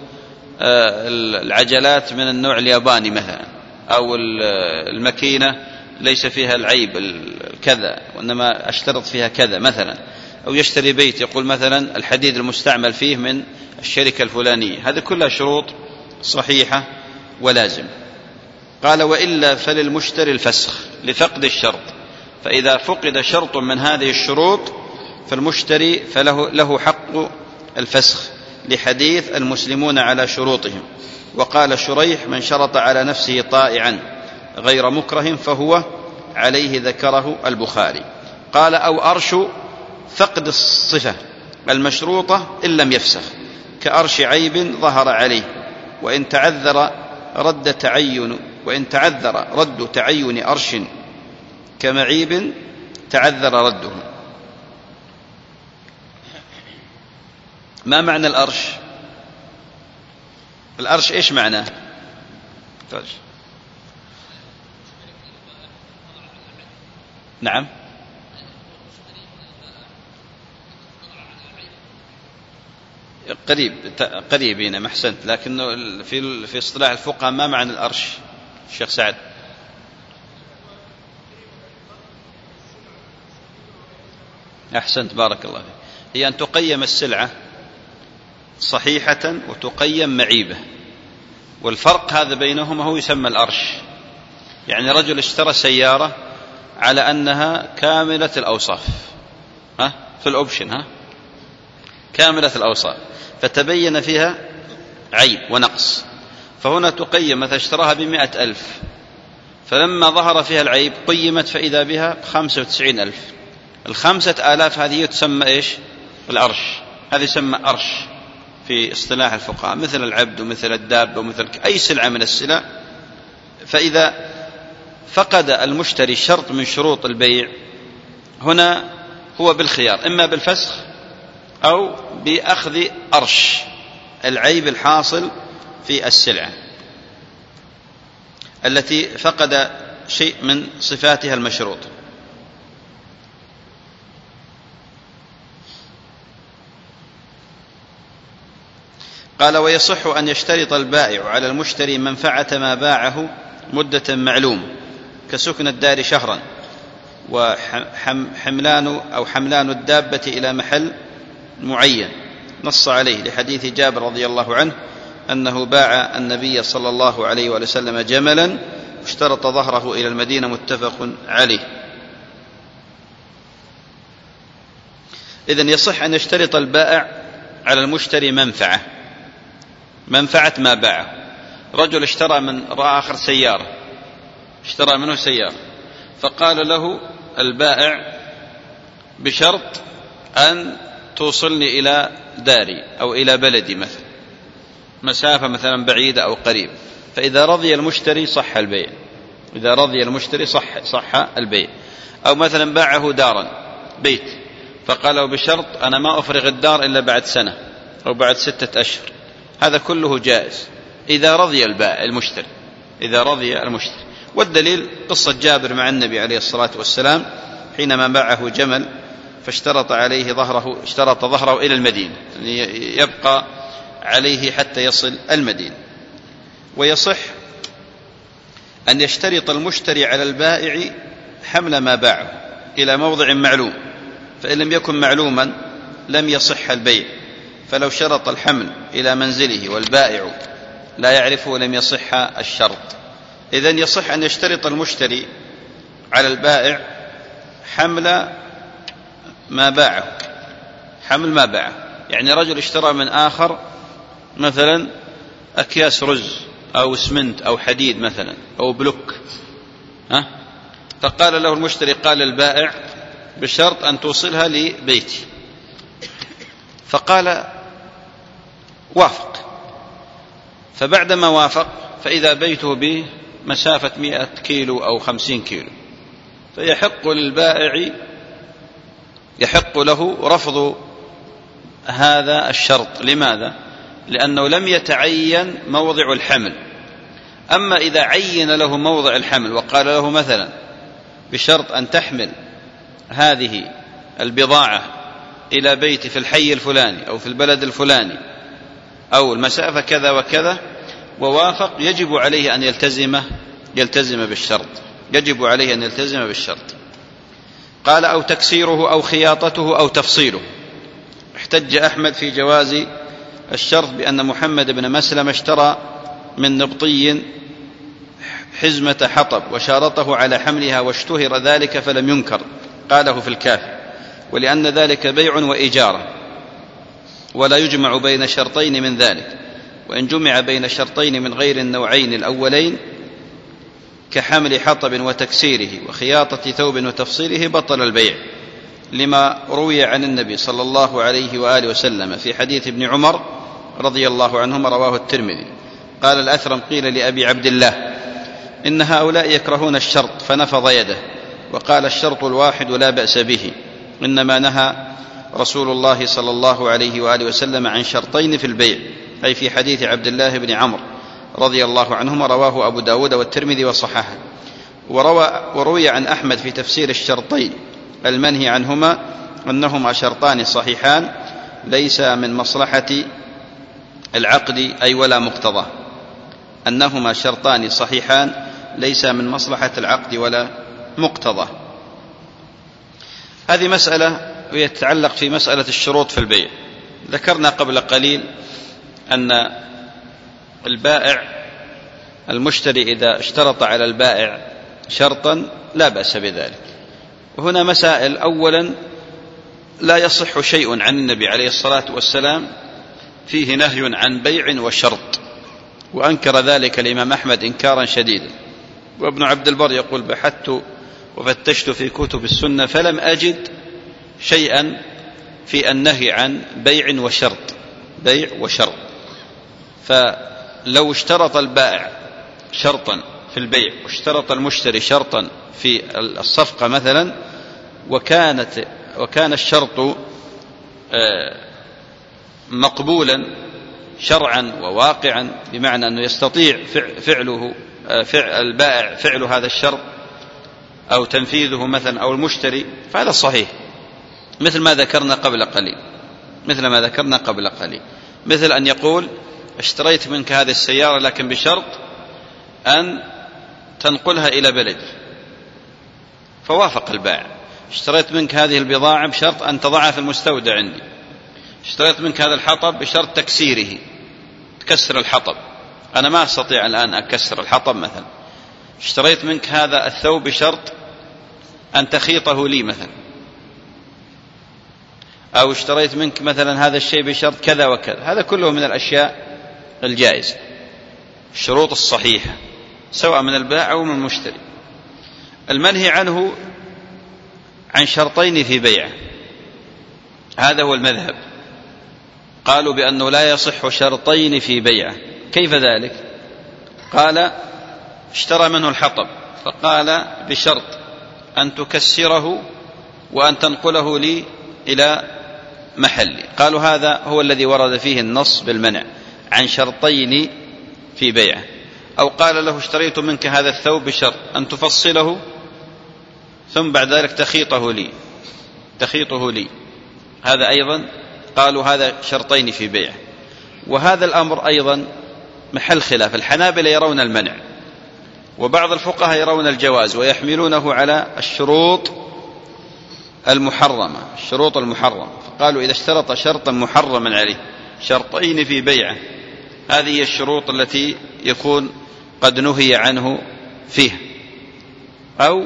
العجلات من النوع الياباني مثلا، أو الماكينة ليس فيها العيب كذا وإنما أشترط فيها كذا مثلا. أو يشتري بيت يقول مثلا الحديد المستعمل فيه من الشركة الفلانية، هذه كلها شروط صحيحة ولازم. قال: وإلا فللمشتري الفسخ لفقد الشرط، فإذا فقد شرط من هذه الشروط فالمشتري فله له حق الفسخ، لحديث المسلمون على شروطهم. وقال شريح: من شرط على نفسه طائعا غير مكره فهو عليه، ذكره البخاري. قال: أو أرش فقد الصفة المشروطة إن لم يفسخ، كأرش عيب ظهر عليه، وإن تعذر رد تعين وإن تعذر رد تعين أرش كمعيب تعذر رده. ما معنى الأرش؟ الأرش إيش معناه؟ نعم، قريب قريب هنا محسنت، لكنه في في اصطلاح الفقهاء ما معنى الأرش الشيخ سعد؟ أحسنت، بارك الله فيك. هي أن تقيم السلعة صحيحة وتقيم معيبة، والفرق هذا بينهما هو يسمى الأرش. يعني رجل اشترى سيارة على أنها كاملة الأوصاف، ها في الأوبشن، ها كاملة الأوصاف، فتبين فيها عيب ونقص، فهنا تقيم. مثلا اشتراها بمئة ألف، فلما ظهر فيها العيب قيمت فإذا بها خمسة وتسعين ألف. الخمسة آلاف هذه تسمى إيش؟ الأرش. هذه يسمى أرش في اصطلاح الفقهاء، مثل العبد ومثل الدابة ومثل أي سلعة من السلع. فإذا فقد المشتري شرط من شروط البيع هنا هو بالخيار، إما بالفسخ أو بأخذ أرش العيب الحاصل في السلعة التي فقد شيء من صفاتها المشروطة. قال: ويصح أن يشترط البائع على المشتري منفعة ما باعه مدة معلوم، كسكن الدار شهرا، وحملان أو حملان الدابة إلى محل معين، نص عليه لحديث جابر رضي الله عنه أنه باع النبي صلى الله عليه وسلم جملا واشترط ظهره إلى المدينة، متفق عليه. إذن يصح أن يشترط البائع على المشتري منفعة منفعة ما باعه. رجل اشترى من آخر سيارة، اشترى منه سيارة، فقال له البائع بشرط أن توصلني إلى داري أو إلى بلدي مثلا، مسافة مثلا بعيدة أو قريبة، فإذا رضي المشتري صح البيع، إذا رضي المشتري صح, صح البيع. أو مثلا باعه دارا بيت فقال له بشرط أنا ما أفرغ الدار إلا بعد سنة أو بعد ستة أشهر، هذا كله جائز إذا رضي البائع المشتري، إذا رضي المشتري. والدليل قصة جابر مع النبي عليه الصلاة والسلام حينما باعه جمل فاشترط عليه ظهره، اشترط ظهره إلى المدينة يبقى عليه حتى يصل المدينة. ويصح أن يشترط المشتري على البائع حمل ما باعه إلى موضع معلوم، فإن لم يكن معلوما لم يصح البيع، فلو شرط الحمل إلى منزله والبائع لا يعرفه لم يصح الشرط. إذن يصح أن يشترط المشتري على البائع حمل ما باعه، حمل ما باعه، يعني رجل اشترى من آخر مثلا أكياس رز أو اسمنت أو حديد مثلا أو بلوك، ها؟ فقال له المشتري قال البائع بشرط أن توصلها لبيتي، فقال وافق، فبعدما وافق فإذا بيته بمسافة مئة كيلو أو خمسين كيلو، فيحق للبائع يحق له رفض هذا الشرط. لماذا؟ لأنه لم يتعين موضع الحمل. أما إذا عين له موضع الحمل وقال له مثلا بشرط أن تحمل هذه البضاعة إلى بيتي في الحي الفلاني أو في البلد الفلاني أو المسافة كذا وكذا، ووافق، يجب عليه أن يلتزم يلتزم بالشرط، يجب عليه أن يلتزم بالشرط. قال أو تكسيره أو خياطته أو تفصيله. احتج أحمد في جواز الشرط بأن محمد بن مسلم اشترى من نبطي حزمة حطب وشارطه على حملها واشتهر ذلك فلم ينكر، قاله في الكافي، ولأن ذلك بيع وإجارة ولا يجمع بين شرطين من ذلك، وإن جمع بين شرطين من غير النوعين الأولين كحمل حطب وتكسيره وخياطة ثوب وتفصيله بطل البيع، لما روي عن النبي صلى الله عليه وآله وسلم في حديث ابن عمر رضي الله عنهما رواه الترمذي. قال الأثرم قيل لأبي عبد الله إن هؤلاء يكرهون الشرط فنفض يده، وقال الشرط الواحد لا بأس به، إنما نهى رسول الله صلى الله عليه وآله وسلم عن شرطين في البيع، أي في حديث عبد الله بن عمرو رضي الله عنهما رواه أبو داود والترمذي وصححه. وروى وروي عن أحمد في تفسير الشرطين المنهي عنهما أنهما شرطان صحيحان ليس من مصلحة العقد أي ولا مقتضى، أنهما شرطان صحيحان ليس من مصلحة العقد ولا مقتضى. هذه مسألة ويتعلق في مسألة الشروط في البيع. ذكرنا قبل قليل أن البائع المشتري إذا اشترط على البائع شرطا لا بأس بذلك. وهنا مسائل. أولا لا يصح شيء عن النبي عليه الصلاة والسلام فيه نهي عن بيع وشرط، وأنكر ذلك الإمام أحمد إنكارا شديدا. وابن عبد البر يقول بحثت وفتشت في كتب السنة فلم أجد شيئا في النهي عن بيع وشرط، بيع وشرط. فلو اشترط البائع شرطا في البيع واشترط المشتري شرطا في الصفقة مثلا، وكانت وكان الشرط مقبولا شرعا وواقعا، بمعنى أنه يستطيع فعله فعل البائع فعل هذا الشرط أو تنفيذه مثلا أو المشتري، فهذا صحيح، مثل ما ذكرنا قبل قليل مثل ما ذكرنا قبل قليل مثل أن يقول اشتريت منك هذه السيارة لكن بشرط أن تنقلها إلى بلدي، فوافق البائع. اشتريت منك هذه البضاعة بشرط أن تضعها في المستودع عندي. اشتريت منك هذا الحطب بشرط تكسيره، تكسر الحطب، أنا ما أستطيع الآن أكسر الحطب مثلا. اشتريت منك هذا الثوب بشرط أن تخيطه لي مثلا، أو اشتريت منك مثلا هذا الشيء بشرط كذا وكذا. هذا كله من الأشياء الجائزة، الشروط الصحيحة سواء من البائع أو من المشتري. المنهي عنه عن شرطين في بيعه، هذا هو المذهب. قالوا بأنه لا يصح شرطين في بيعه. كيف ذلك؟ قال اشترى منه الحطب فقال بشرط أن تكسره وأن تنقله لي إلى محلي. قالوا هذا هو الذي ورد فيه النص بالمنع عن شرطين في بيعه. أو قال له اشتريت منك هذا الثوب بشرط أن تفصله ثم بعد ذلك تخيطه لي تخيطه لي هذا أيضا قالوا هذا شرطين في بيعه. وهذا الأمر أيضا محل خلاف. الحنابلة يرون المنع وبعض الفقهاء يرون الجواز ويحملونه على الشروط المحرمة الشروط المحرمة فقالوا إذا اشترط شرطا محرما عليه شرطين في بيعه هذه هي الشروط التي يكون قد نهي عنه فيها. أو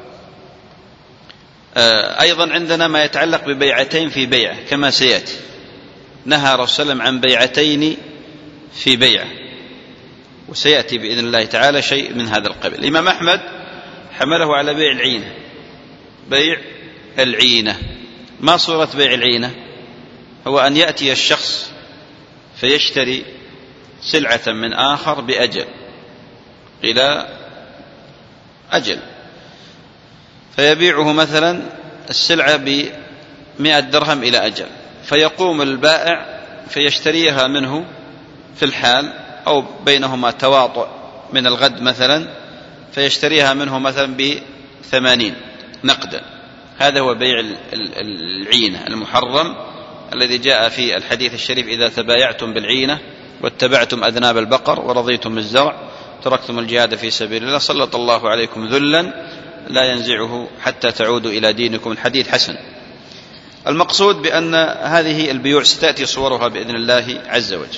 أيضا عندنا ما يتعلق ببيعتين في بيعه كما سيأتي. نهى رسول الله صلى الله عليه وسلم عن بيعتين في بيعه وسيأتي بإذن الله تعالى شيء من هذا القبيل. الإمام أحمد حمله على بيع العينة بيع العينة. ما صورة بيع العينة؟ هو أن يأتي الشخص فيشتري سلعة من آخر بأجل إلى أجل فيبيعه مثلا السلعة بمئة درهم إلى أجل فيقوم البائع فيشتريها منه في الحال أو بينهما تواطؤ من الغد مثلا فيشتريها منه مثلا بثمانين نقدا. هذا هو بيع العينة المحرم الذي جاء في الحديث الشريف إذا تبايعتم بالعينة واتبعتم أذناب البقر ورضيتم بالزرع تركتم الجهاد في سبيل الله سلط الله عليكم ذلا لا ينزعه حتى تعودوا إلى دينكم. الحديث حسن. المقصود بأن هذه البيوع ستأتي صورها بإذن الله عز وجل.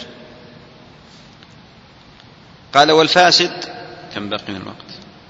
قال والفاسد كم باقي من الوقت؟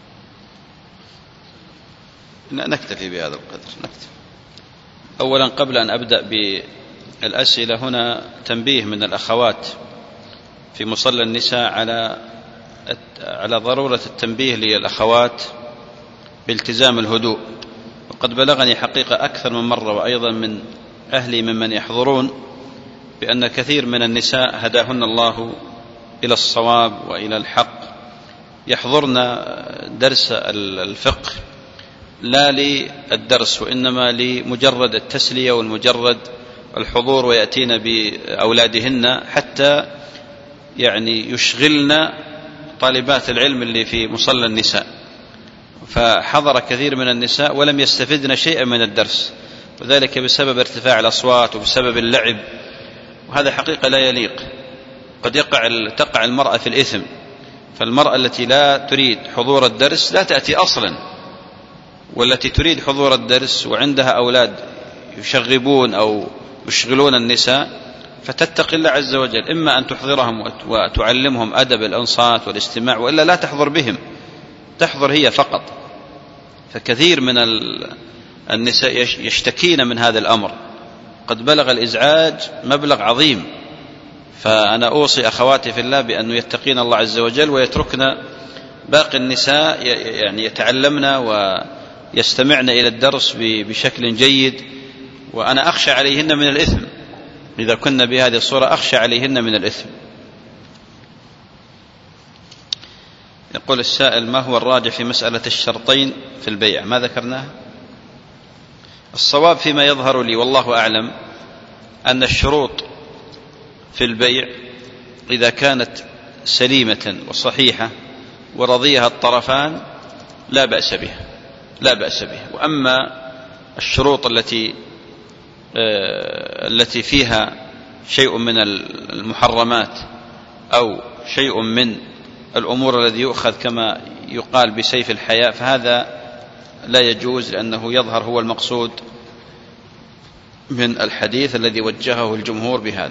نكتفي بهذا القدر نكتفي. أولا قبل أن أبدأ بالأسئلة هنا تنبيه من الأخوات في مصلى النساء على على ضرورة التنبيه للأخوات بالتزام الهدوء. وقد بلغني حقيقة أكثر من مرة وأيضا من أهلي ممن يحضرون بأن كثير من النساء هداهن الله إلى الصواب وإلى الحق يحضرن درس الفقه لا للدرس وإنما لمجرد التسلية والمجرد الحضور ويأتين بأولادهن حتى يعني يشغلن طالبات العلم اللي في مصلى النساء. فحضر كثير من النساء ولم يستفدن شيئا من الدرس وذلك بسبب ارتفاع الأصوات وبسبب اللعب وهذا حقيقة لا يليق. قد يقع تقع المرأة في الإثم. فالمرأة التي لا تريد حضور الدرس لا تأتي أصلا والتي تريد حضور الدرس وعندها أولاد يشغبون أو يشغلون النساء فتتقي الله عز وجل إما أن تحضرهم وتعلمهم أدب الإنصات والاستماع وإلا لا تحضر بهم تحضر هي فقط. فكثير من النساء يشتكين من هذا الأمر قد بلغ الإزعاج مبلغ عظيم. فأنا أوصي أخواتي في الله بأن يتقين الله عز وجل ويتركن باقي النساء يعني يتعلمن ويستمعن إلى الدرس بشكل جيد. وأنا أخشى عليهن من الإثم إذا كنا بهذه الصورة أخشى عليهن من الإثم. يقول السائل ما هو الراجح في مسألة الشرطين في البيع؟ ما ذكرناه؟ الصواب فيما يظهر لي والله أعلم أن الشروط في البيع إذا كانت سليمة وصحيحة ورضيها الطرفان لا بأس بها لا بأس بها. وأما الشروط التي التي فيها شيء من المحرمات أو شيء من الأمور الذي يؤخذ كما يقال بسيف الحياء فهذا لا يجوز لأنه يظهر هو المقصود من الحديث الذي وجهه الجمهور بهذا.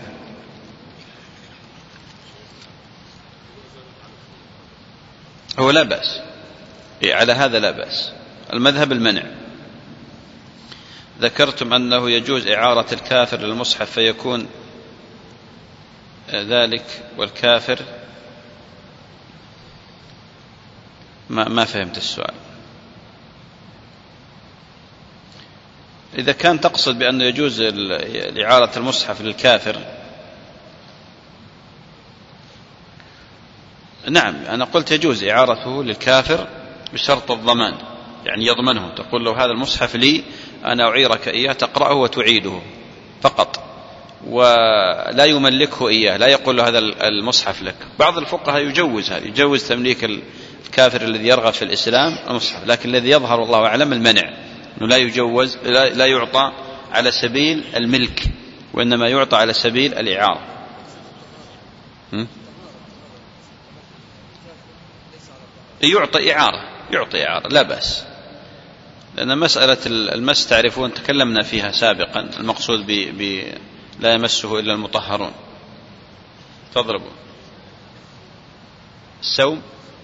هو لا بأس على هذا لا بأس. المذهب المنع. ذكرتم أنه يجوز إعارة الكافر للمصحف فيكون ذلك والكافر ما, ما فهمت السؤال. إذا كان تقصد بأنه يجوز إعارة المصحف للكافر، نعم أنا قلت يجوز إعارته للكافر بشرط الضمان، يعني يضمنه، تقول له هذا المصحف لي أنا أعيرك إياه تقرأه وتعيده فقط، ولا يملكه إياه، لا يقول له هذا المصحف لك. بعض الفقهاء يجوز هذا، يجوز تمليك الكافر الذي يرغب في الإسلام المصحف، لكن الذي يظهر الله أعلم المنع، أنه لا يجوز، لا يعطى على سبيل الملك، وإنما يعطى على سبيل الإعارة. يعطي إعارة، يعطي إعارة لا بأس، لأن مسألة المس تعرفون تكلمنا فيها سابقا، المقصود ب... ب... لا يمسه إلا المطهرون. تضربوا السوم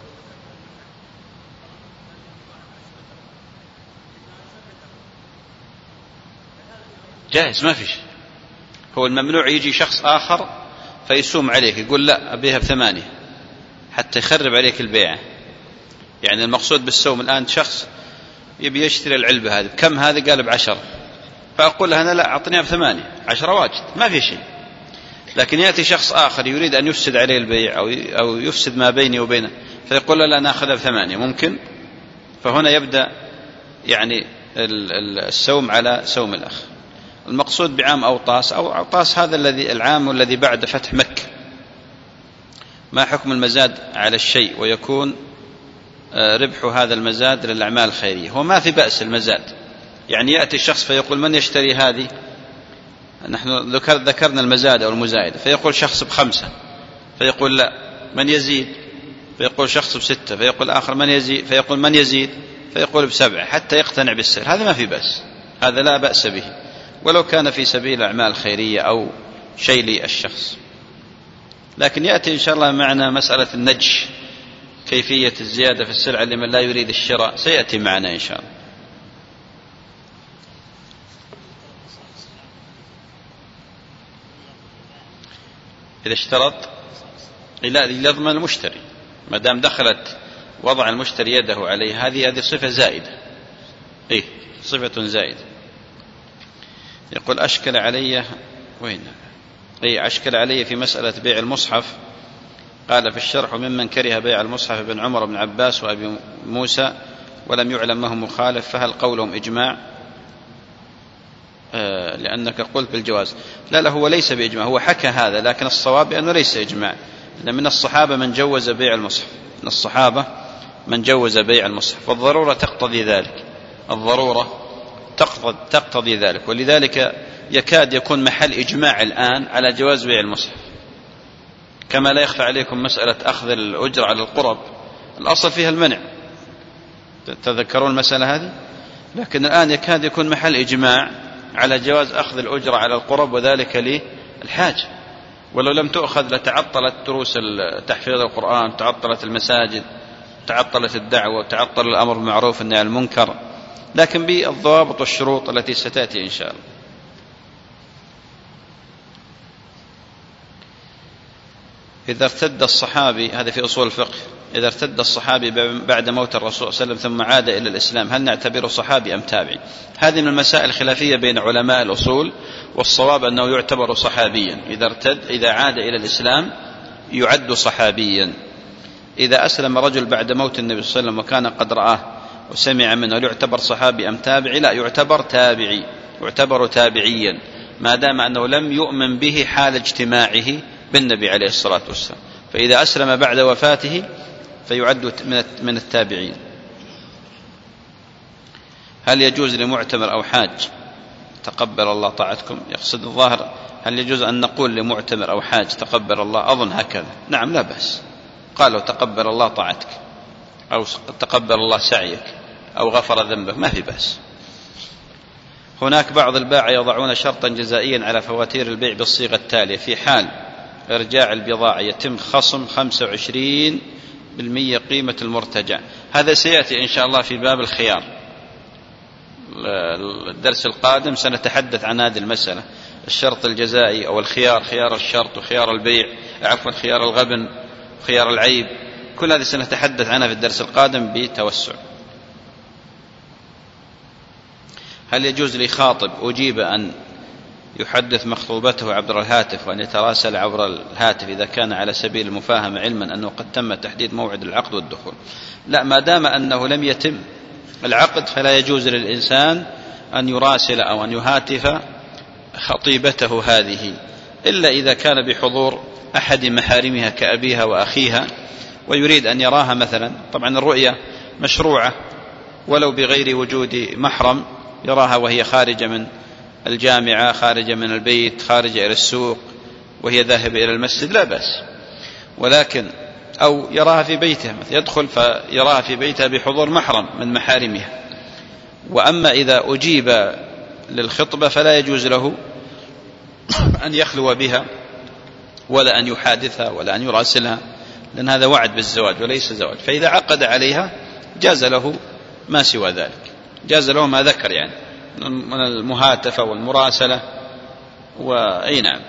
جاهز ما فيش، هو الممنوع يجي شخص آخر فيسوم عليك يقول لا أبيها بثمانية حتى يخرب عليك البيعة. يعني المقصود بالسوم الآن شخص يبي يشتري العلبة هذه، كم هذه؟ قال بعشر، فأقول له أنا لا أعطنيها بثمانية، عشرة واجد ما في شيء. لكن يأتي شخص آخر يريد أن يفسد عليه البيع أو يفسد ما بيني وبينه، فيقول له لا نأخذها بثمانية، ممكن. فهنا يبدأ يعني السوم على سوم الأخ. المقصود بعام أوطاس أو أوطاس هذا الذي العام الذي بعد فتح مكة. ما حكم المزاد على الشيء ويكون ربح هذا المزاد للأعمال الخيرية؟ هو ما في بأس المزاد، يعني يأتي الشخص فيقول من يشتري هذه، نحن ذكرنا المزاد أو المزايدة، فيقول شخص بخمسة، فيقول لا من يزيد، فيقول شخص بستة، فيقول آخر من يزيد، فيقول من يزيد، فيقول بسبعة، حتى يقتنع بالسعر. هذا ما في بأس، هذا لا بأس به، ولو كان في سبيل أعمال خيرية أو شيء للشخص. لكن يأتي إن شاء الله معنا مسألة النجش، كيفية الزيادة في السلعة لمن لا يريد الشراء، سيأتي معنا إن شاء الله. إذا اشترط لا يضمن المشتري، ما دام دخلت وضع المشتري يده عليه، هذه هذه صفة زائدة، إيه صفة زائدة. يقول أشكل علي وين إيه أشكل علي في مسألة بيع المصحف. قال في الشرح ممن كره بيع المصحف ابن عمر بن عباس وأبي موسى ولم يعلم ما هو مخالف، فهل قولهم إجماع؟ آه لأنك قلت بالجواز. لا لا هو ليس بإجماع، هو حكى هذا، لكن الصواب أنه ليس إجماع، لأن من الصحابة من جوز بيع المصحف، من الصحابة من جوز بيع المصحف، والضرورة تقتضي ذلك، الضرورة تقتضي ذلك، ولذلك يكاد يكون محل إجماع الآن على جواز بيع المصحف. كما لا يخفى عليكم مسألة أخذ الأجر على القرب، الأصل فيها المنع، تذكرون المسألة هذه، لكن الآن يكاد يكون محل إجماع على جواز أخذ الأجر على القرب، وذلك للحاجة. ولو لم تؤخذ لتعطلت دروس تحفيظ القرآن، تعطلت المساجد، تعطلت الدعوة، تعطل الأمر بالمعروف والنهي عن المنكر، لكن بالضوابط والشروط التي ستأتي إن شاء الله. إذا ارتد الصحابي، هذا في أصول الفقه، إذا ارتد الصحابي بعد موت الرسول صلى الله عليه وسلم ثم عاد إلى الإسلام، هل نعتبره صحابي أم تابعي؟ هذه من المسائل الخلافية بين علماء الأصول، والصواب أنه يعتبر صحابيا. إذا ارتد إذا عاد إلى الإسلام يعد صحابيا. إذا أسلم رجل بعد موت النبي صلى الله عليه وسلم وكان قد رآه وسمع منه، هل يعتبر صحابي أم تابعي؟ لا، يعتبر تابعي، يعتبر تابعيا ما دام أنه لم يؤمن به حال اجتماعه بالنبي عليه الصلاة والسلام. فإذا أسلم بعد وفاته فيعد من التابعين. هل يجوز لمعتمر أو حاج تقبل الله طاعتكم؟ يقصد الظاهر هل يجوز أن نقول لمعتمر أو حاج تقبل الله؟ أظن هكذا، نعم لا بأس، قالوا تقبل الله طاعتك أو تقبل الله سعيك أو غفر ذنبك، ما في بأس. هناك بعض البائع يضعون شرطا جزائيا على فواتير البيع بالصيغة التالية: في حال إرجاع البضاعة يتم خصم خمسة وعشرين بالمئة قيمة المرتجع. هذا سيأتي إن شاء الله في باب الخيار، الدرس القادم سنتحدث عن هذه المسألة، الشرط الجزائي أو الخيار، خيار الشرط وخيار البيع، عفوا خيار الغبن وخيار العيب، كل هذه سنتحدث عنها في الدرس القادم بتوسع. هل يجوز لخاطب أجيب أن يحدث مخطوبته عبر الهاتف وأن يتراسل عبر الهاتف إذا كان على سبيل المفاهمة، علما أنه قد تم تحديد موعد العقد والدخول؟ لا، ما دام أنه لم يتم العقد فلا يجوز للإنسان أن يراسل أو أن يهاتف خطيبته هذه، إلا إذا كان بحضور أحد محارمها كأبيها وأخيها ويريد أن يراها مثلا. طبعا الرؤية مشروعة ولو بغير وجود محرم، يراها وهي خارجة من الجامعة، خارجة من البيت، خارجة إلى السوق، وهي ذاهبة إلى المسجد، لا بأس. ولكن أو يراها في بيتها، مثلا يدخل فيراها في بيتها بحضور محرم من محارمها. وأما إذا أجيب للخطبة فلا يجوز له أن يخلو بها ولا أن يحادثها ولا أن يراسلها، لأن هذا وعد بالزواج وليس زواج. فإذا عقد عليها جاز له ما سوى ذلك، جاز له ما ذكر يعني من المهاتفة والمراسلة. وأي نعم.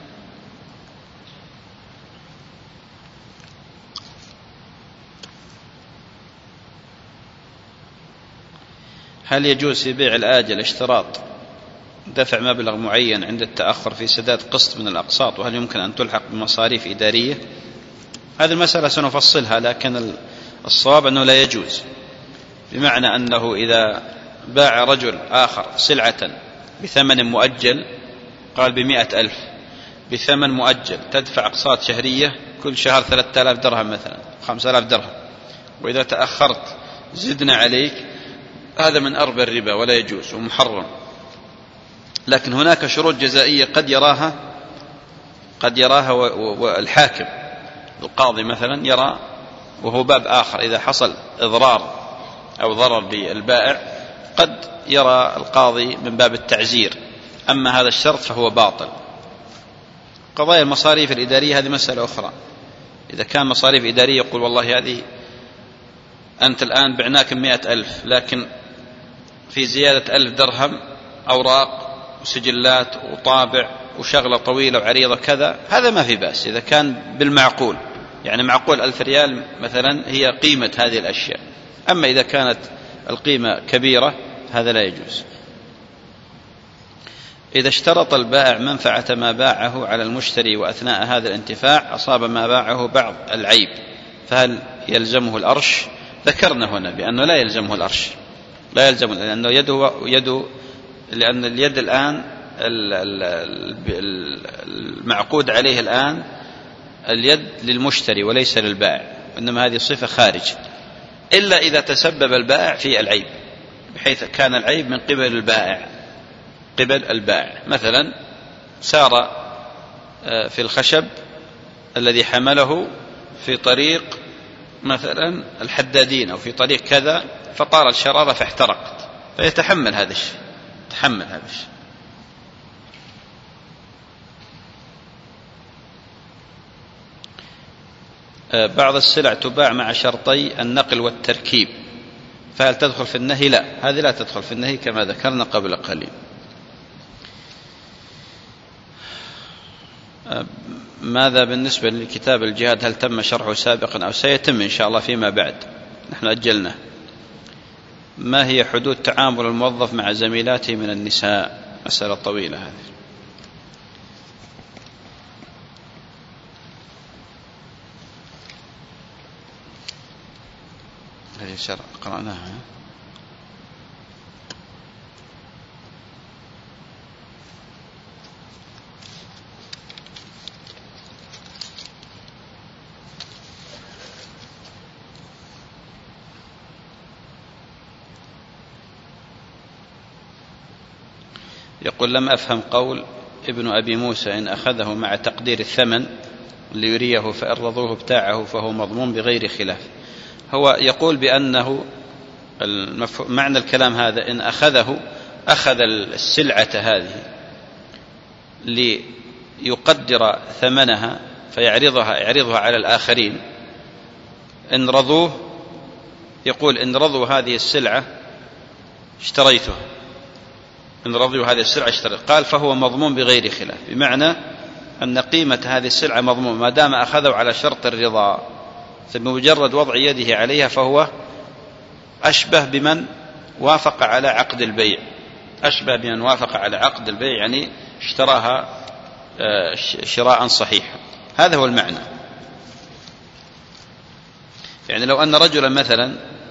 هل يجوز في بيع الآجل اشتراط دفع مبلغ معين عند التأخر في سداد قسط من الأقساط، وهل يمكن أن تلحق بمصاريف إدارية؟ هذه المسألة سنفصلها، لكن الصواب أنه لا يجوز، بمعنى أنه إذا باع رجل آخر سلعة بثمن مؤجل، قال بمئة ألف بثمن مؤجل، تدفع أقساط شهرية كل شهر ثلاثة آلاف درهم مثلا، خمسة آلاف درهم، وإذا تأخرت زدنا عليك، هذا من أربى الربا ولا يجوز ومحرم. لكن هناك شروط جزائية قد يراها قد يراها والحاكم القاضي مثلا يرى، وهو باب آخر، إذا حصل إضرار أو ضرر بالبائع قد يرى القاضي من باب التعزير، أما هذا الشرط فهو باطل. قضايا المصاريف الإدارية هذه مسألة أخرى. إذا كان مصاريف إدارية يقول والله هذه أنت الآن بعناك مئة ألف، لكن في زيادة ألف درهم أوراق وسجلات وطابع وشغلة طويلة وعريضة كذا، هذا ما في بأس إذا كان بالمعقول، يعني معقول ألف ريال مثلا هي قيمة هذه الأشياء. أما إذا كانت القيمة كبيرة هذا لا يجوز. إذا اشترط البائع منفعة ما باعه على المشتري وأثناء هذا الانتفاع أصاب ما باعه بعض العيب، فهل يلزمه الأرش؟ ذكرنا هنا بأنه لا يلزمه الأرش، لا يلزمه، لأنه يده يده لأن اليد الآن المعقود عليه الآن اليد للمشتري وليس للبائع، إنما هذه صفة خارج، إلا إذا تسبب البائع في العيب، بحيث كان العيب من قبل البائع قبل البائع مثلا سار في الخشب الذي حمله في طريق مثلا الحدادين أو في طريق كذا، فطار الشرارة فاحترقت، فيتحمل هذا الشيء، تحمل هذا الشيء. بعض السلع تباع مع شرطي النقل والتركيب، فهل تدخل في النهي؟ لا، هذه لا تدخل في النهي كما ذكرنا قبل قليل. ماذا بالنسبة لكتاب الجهاد، هل تم شرحه سابقا أو سيتم إن شاء الله فيما بعد؟ نحن أجلنا. ما هي حدود تعامل الموظف مع زميلاته من النساء؟ مسألة طويلة هذه. هذه شرح قرأناها. يقول لم أفهم قول ابن أبي موسى إن أخذه مع تقدير الثمن ليريه فإن رضوه ابتاعه فهو مضمون بغير خلاف. هو يقول بأنه معنى الكلام هذا إن أخذه أخذ السلعة هذه ليقدر ثمنها فيعرضها يعرضها على الآخرين، إن رضوه يقول إن رضوا هذه السلعة اشتريتها، إن رضوا هذه السلعة اشتريت، قال فهو مضمون بغير خلاف، بمعنى أن قيمة هذه السلعة مضمون ما دام أخذوا على شرط الرضا، فبمجرد وضع يده عليها فهو أشبه بمن وافق على عقد البيع، أشبه بمن وافق على عقد البيع، يعني اشتراها شراء صحيحا. هذا هو المعنى. يعني لو أن رجلا مثلا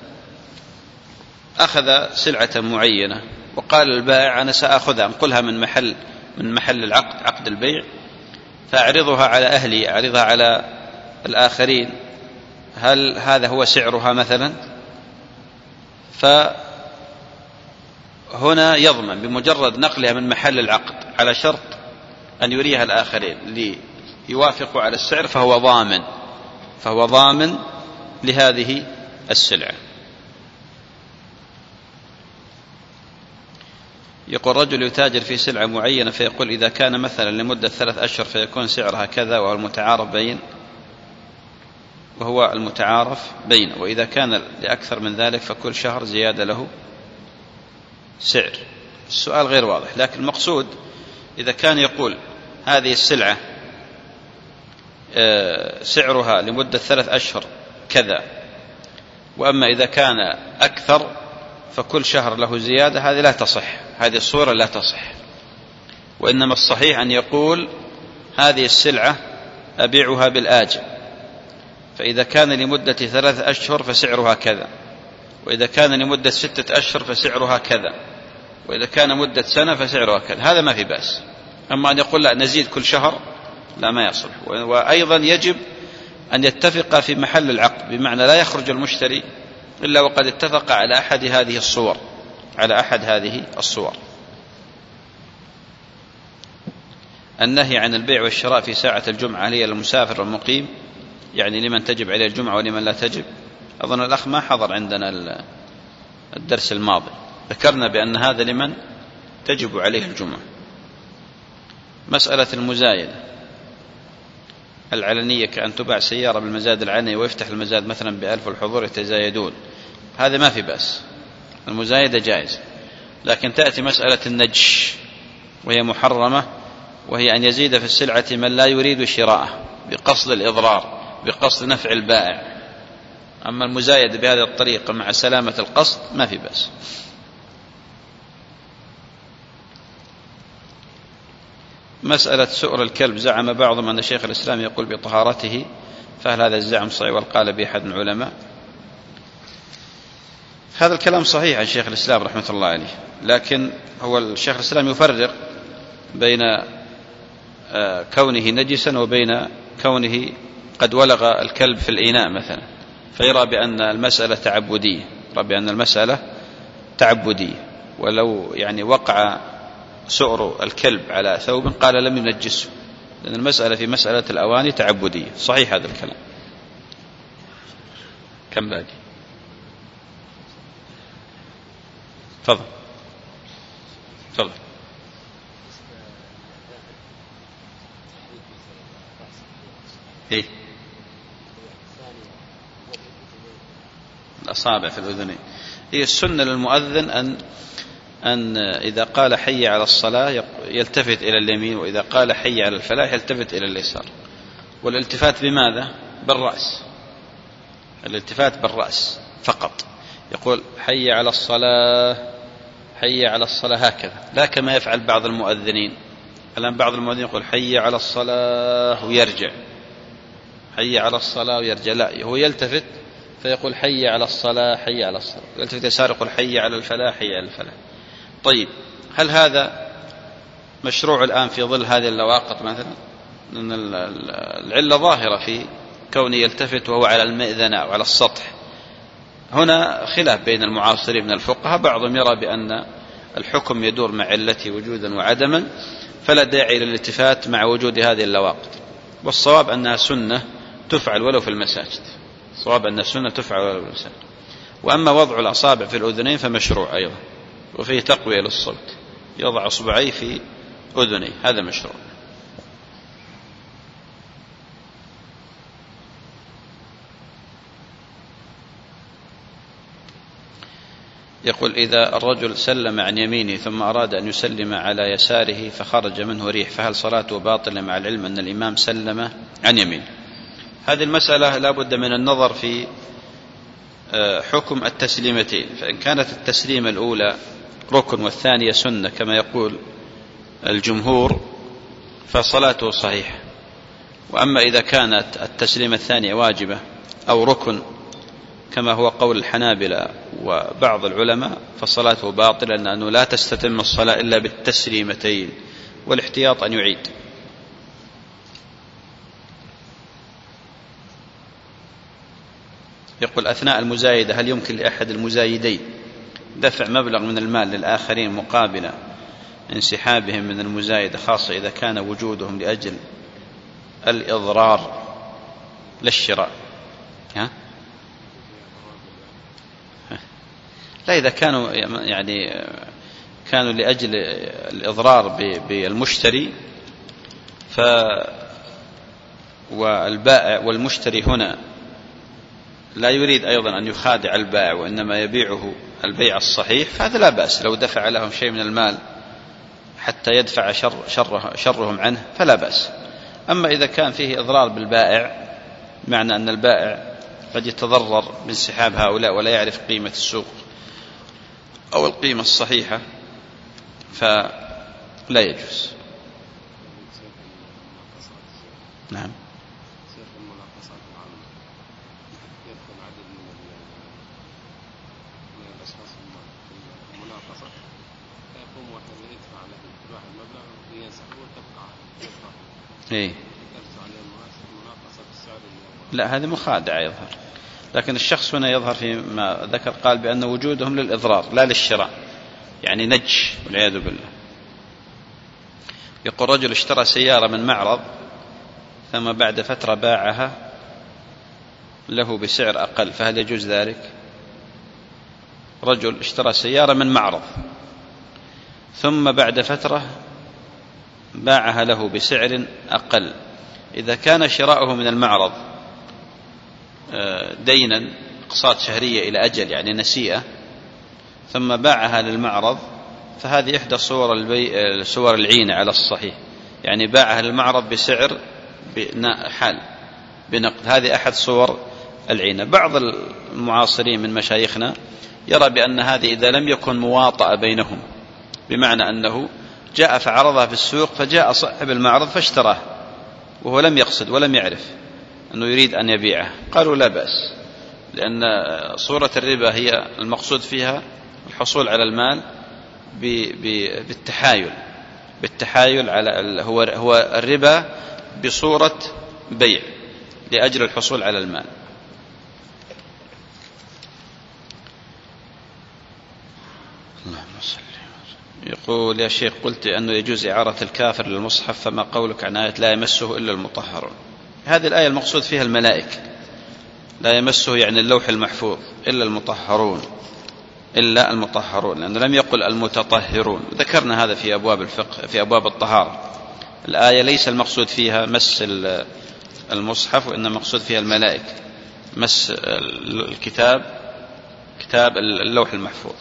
أخذ سلعة معينة وقال البائع أنا سأخذها أنقلها من محل من محل العقد عقد البيع فأعرضها على أهلي، أعرضها على الآخرين، هل هذا هو سعرها مثلا؟ فهنا يضمن بمجرد نقلها من محل العقد على شرط أن يريها الآخرين ليوافقوا على السعر، فهو ضامن فهو ضامن لهذه السلعة. يقول رجل يتاجر في سلعة معينة فيقول إذا كان مثلا لمدة ثلاث أشهر فيكون سعرها كذا وهو المتعارف بين وهو المتعارف بين وإذا كان لأكثر من ذلك فكل شهر زيادة له سعر. السؤال غير واضح، لكن المقصود إذا كان يقول هذه السلعة سعرها لمدة ثلاث أشهر كذا، وأما إذا كان أكثر فكل شهر له زيادة، هذه لا تصح، هذه الصورة لا تصح. وإنما الصحيح أن يقول هذه السلعة أبيعها بالآجل، فإذا كان لمدة ثلاث أشهر فسعرها كذا، وإذا كان لمدة ستة أشهر فسعرها كذا، وإذا كان مدة سنة فسعرها كذا، هذا ما في بأس. أما أن يقول لا نزيد كل شهر، لا، ما يصلح. وأيضا يجب أن يتفق في محل العقد، بمعنى لا يخرج المشتري إلا وقد اتفق على أحد هذه الصور على أحد هذه الصور. النهي عن البيع والشراء في ساعة الجمعة هي للمسافر والمقيم، يعني لمن تجب عليه الجمعة ولمن لا تجب. أظن الأخ ما حضر عندنا الدرس الماضي، ذكرنا بأن هذا لمن تجب عليه الجمعة. مسألة المزايدة العلنية، كأن تباع سيارة بالمزاد العلني ويفتح المزاد مثلا بألف والحضور يتزايدون، هذا ما في بأس، المزايدة جائز. لكن تأتي مسألة النجش وهي محرمة، وهي أن يزيد في السلعة من لا يريد شراءه بقصد الإضرار، بقصد نفع البائع. أما المزايدة بهذه الطريقة مع سلامة القصد ما في بأس. مسألة سؤر الكلب، زعم بعضهم أن شيخ الإسلام يقول بطهارته، فهل هذا الزعم صحيح والقال به أحد من العلماء؟ هذا الكلام صحيح عن شيخ الإسلام رحمة الله عليه، لكن هو الشيخ الإسلام يفرق بين كونه نجسا وبين كونه قد ولغ الكلب في الإناء مثلا، فيرى بأن المسألة تعبدية، يرى بأن المسألة تعبدية، ولو يعني وقع سؤر الكلب على ثوب قال لم ينجسه، لأن المسألة في مسألة الأواني تعبدية. صحيح هذا الكلام. كم باقي؟ تفضل تفضل. إيه؟ الأصابع في الأذنين. هي السنة للمؤذن أن أن إذا قال حي على الصلاة يلتفت إلى اليمين، وإذا قال حي على الفلاح يلتفت إلى اليسار. والالتفات بماذا؟ بالرأس، الالتفات بالرأس فقط. يقول حي على الصلاة، حي على الصلاة هكذا، لا كما يفعل بعض المؤذنين. الآن بعض المؤذنين يقول حي على الصلاة ويرجع، حي على الصلاة ويرجع، لا، هو يلتفت فيقول حي على الصلاة، حي على الصلاة، يلتفت يسار يقول حي على الفلاح، حي على الفلاح. طيب، هل هذا مشروع الآن في ظل هذه اللواقط مثلا؟ لأن العلة ظاهرة في كونه يلتفت وهو على المئذنة وعلى السطح. هنا خلاف بين المعاصرين من الفقهاء، بعضهم يرى بأن الحكم يدور مع علته وجودا وعدما، فلا داعي للالتفات مع وجود هذه اللواقط. والصواب أنها سنة تفعل ولو في المساجد، الصواب أنها سنة تفعل ولو في المساجد. وأما وضع الأصابع في الأذنين فمشروع أيضا، وفيه تقوية للصوت، يضع أصبعيه في أذنيه، هذا مشروع. يقول إذا الرجل سلم عن يمينه ثم أراد أن يسلم على يساره فخرج منه ريح، فهل صلاته باطلة مع العلم أن الإمام سلم عن يمينه؟ هذه المسألة لا بد من النظر في حكم التسليمتين. فإن كانت التسليمة الأولى ركن والثانية سنة كما يقول الجمهور فصلاته صحيحة. وأما إذا كانت التسليمة الثانية واجبة أو ركن كما هو قول الحنابلة وبعض العلماء فصلاته باطلة، لأنه لا تستتم الصلاة إلا بالتسليمتين، والاحتياط أن يعيد. يقول أثناء المزايدة هل يمكن لأحد المزايدين دفع مبلغ من المال للآخرين مقابل انسحابهم من المزايدة، خاصة إذا كان وجودهم لأجل الإضرار للشراء؟ ها؟ لا، إذا كانوا يعني كانوا لأجل الإضرار بالمشتري ف والبائع والمشتري هنا لا يريد أيضا أن يخادع البائع وإنما يبيعه البيع الصحيح، فهذا لا بأس لو دفع لهم شيء من المال حتى يدفع شر شره شرهم عنه فلا بأس. أما إذا كان فيه إضرار بالبائع، معنى أن البائع قد يتضرر بانسحاب هؤلاء ولا يعرف قيمة السوق أو القيمة الصحيحة، فلا يجوز. نعم. إيه؟ لا، هذه مخادعة يظهر، لكن الشخص هنا يظهر فيما ذكر قال بأن وجودهم للإضرار لا للشراء، يعني نج والعياذ بالله. يقول رجل اشترى سيارة من معرض ثم بعد فترة باعها له بسعر أقل، فهل يجوز ذلك؟ رجل اشترى سيارة من معرض ثم بعد فترة باعها له بسعر أقل، إذا كان شراؤه من المعرض دينا أقساط شهرية إلى أجل يعني نسيئة ثم باعها للمعرض، فهذه إحدى صور البيع صور العينة على الصحيح، يعني باعها للمعرض بسعر حال بنقد، هذه أحد صور العينة. بعض المعاصرين من مشايخنا يرى بأن هذه إذا لم يكن مواطأة بينهم، بمعنى أنه جاء فعرضها في السوق فجاء صاحب المعرض فاشتراه وهو لم يقصد ولم يعرف أنه يريد أن يبيعه، قالوا لا بأس، لأن صورة الربا هي المقصود فيها الحصول على المال بالتحايل بالتحايل على هو هو الربا بصورة بيع لأجل الحصول على المال. اللهم صل. يقول يا شيخ قلت أنه يجوز إعارة الكافر للمصحف، فما قولك عن آية لا يمسه إلا المطهرون؟ هذه الآية المقصود فيها الملائكة، لا يمسه يعني اللوح المحفوظ إلا المطهرون إلا المطهرون، لأنه لم يقل المتطهرون. ذكرنا هذا في أبواب الفقه في أبواب الطهارة. الآية ليس المقصود فيها مس المصحف، وإنما المقصود فيها الملائكة، مس الكتاب كتاب اللوح المحفوظ.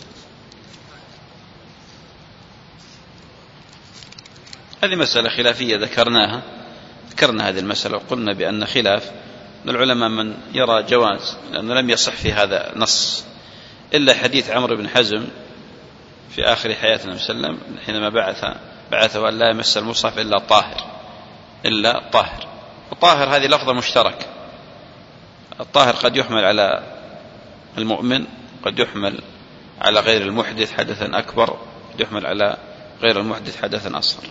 هذه مسألة خلافية ذكرناها ذكرنا هذه المسألة وقلنا بأن خلاف العلماء من يرى جواز، لأنه لم يصح في هذا نص إلا حديث عمرو بن حزم في آخر حياة النبي صلى الله عليه وسلم حينما بعث بعثه أن لا يمس المصحف إلا طاهر إلا طاهر. وطاهر هذه لفظة مشترك، الطاهر قد يحمل على المؤمن، قد يحمل على غير المحدث حدثا أكبر، قد يحمل على غير المحدث حدثا أصغر.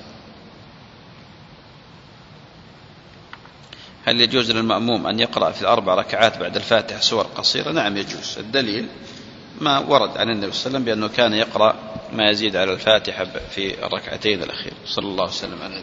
هل يجوز للمأموم أن يقرأ في الأربع ركعات بعد الفاتحة سور قصيرة؟ نعم يجوز. الدليل ما ورد عن النبي صلى الله عليه وسلم بأنه كان يقرأ ما يزيد على الفاتحة في الركعتين الأخير. صلى الله عليه وسلم على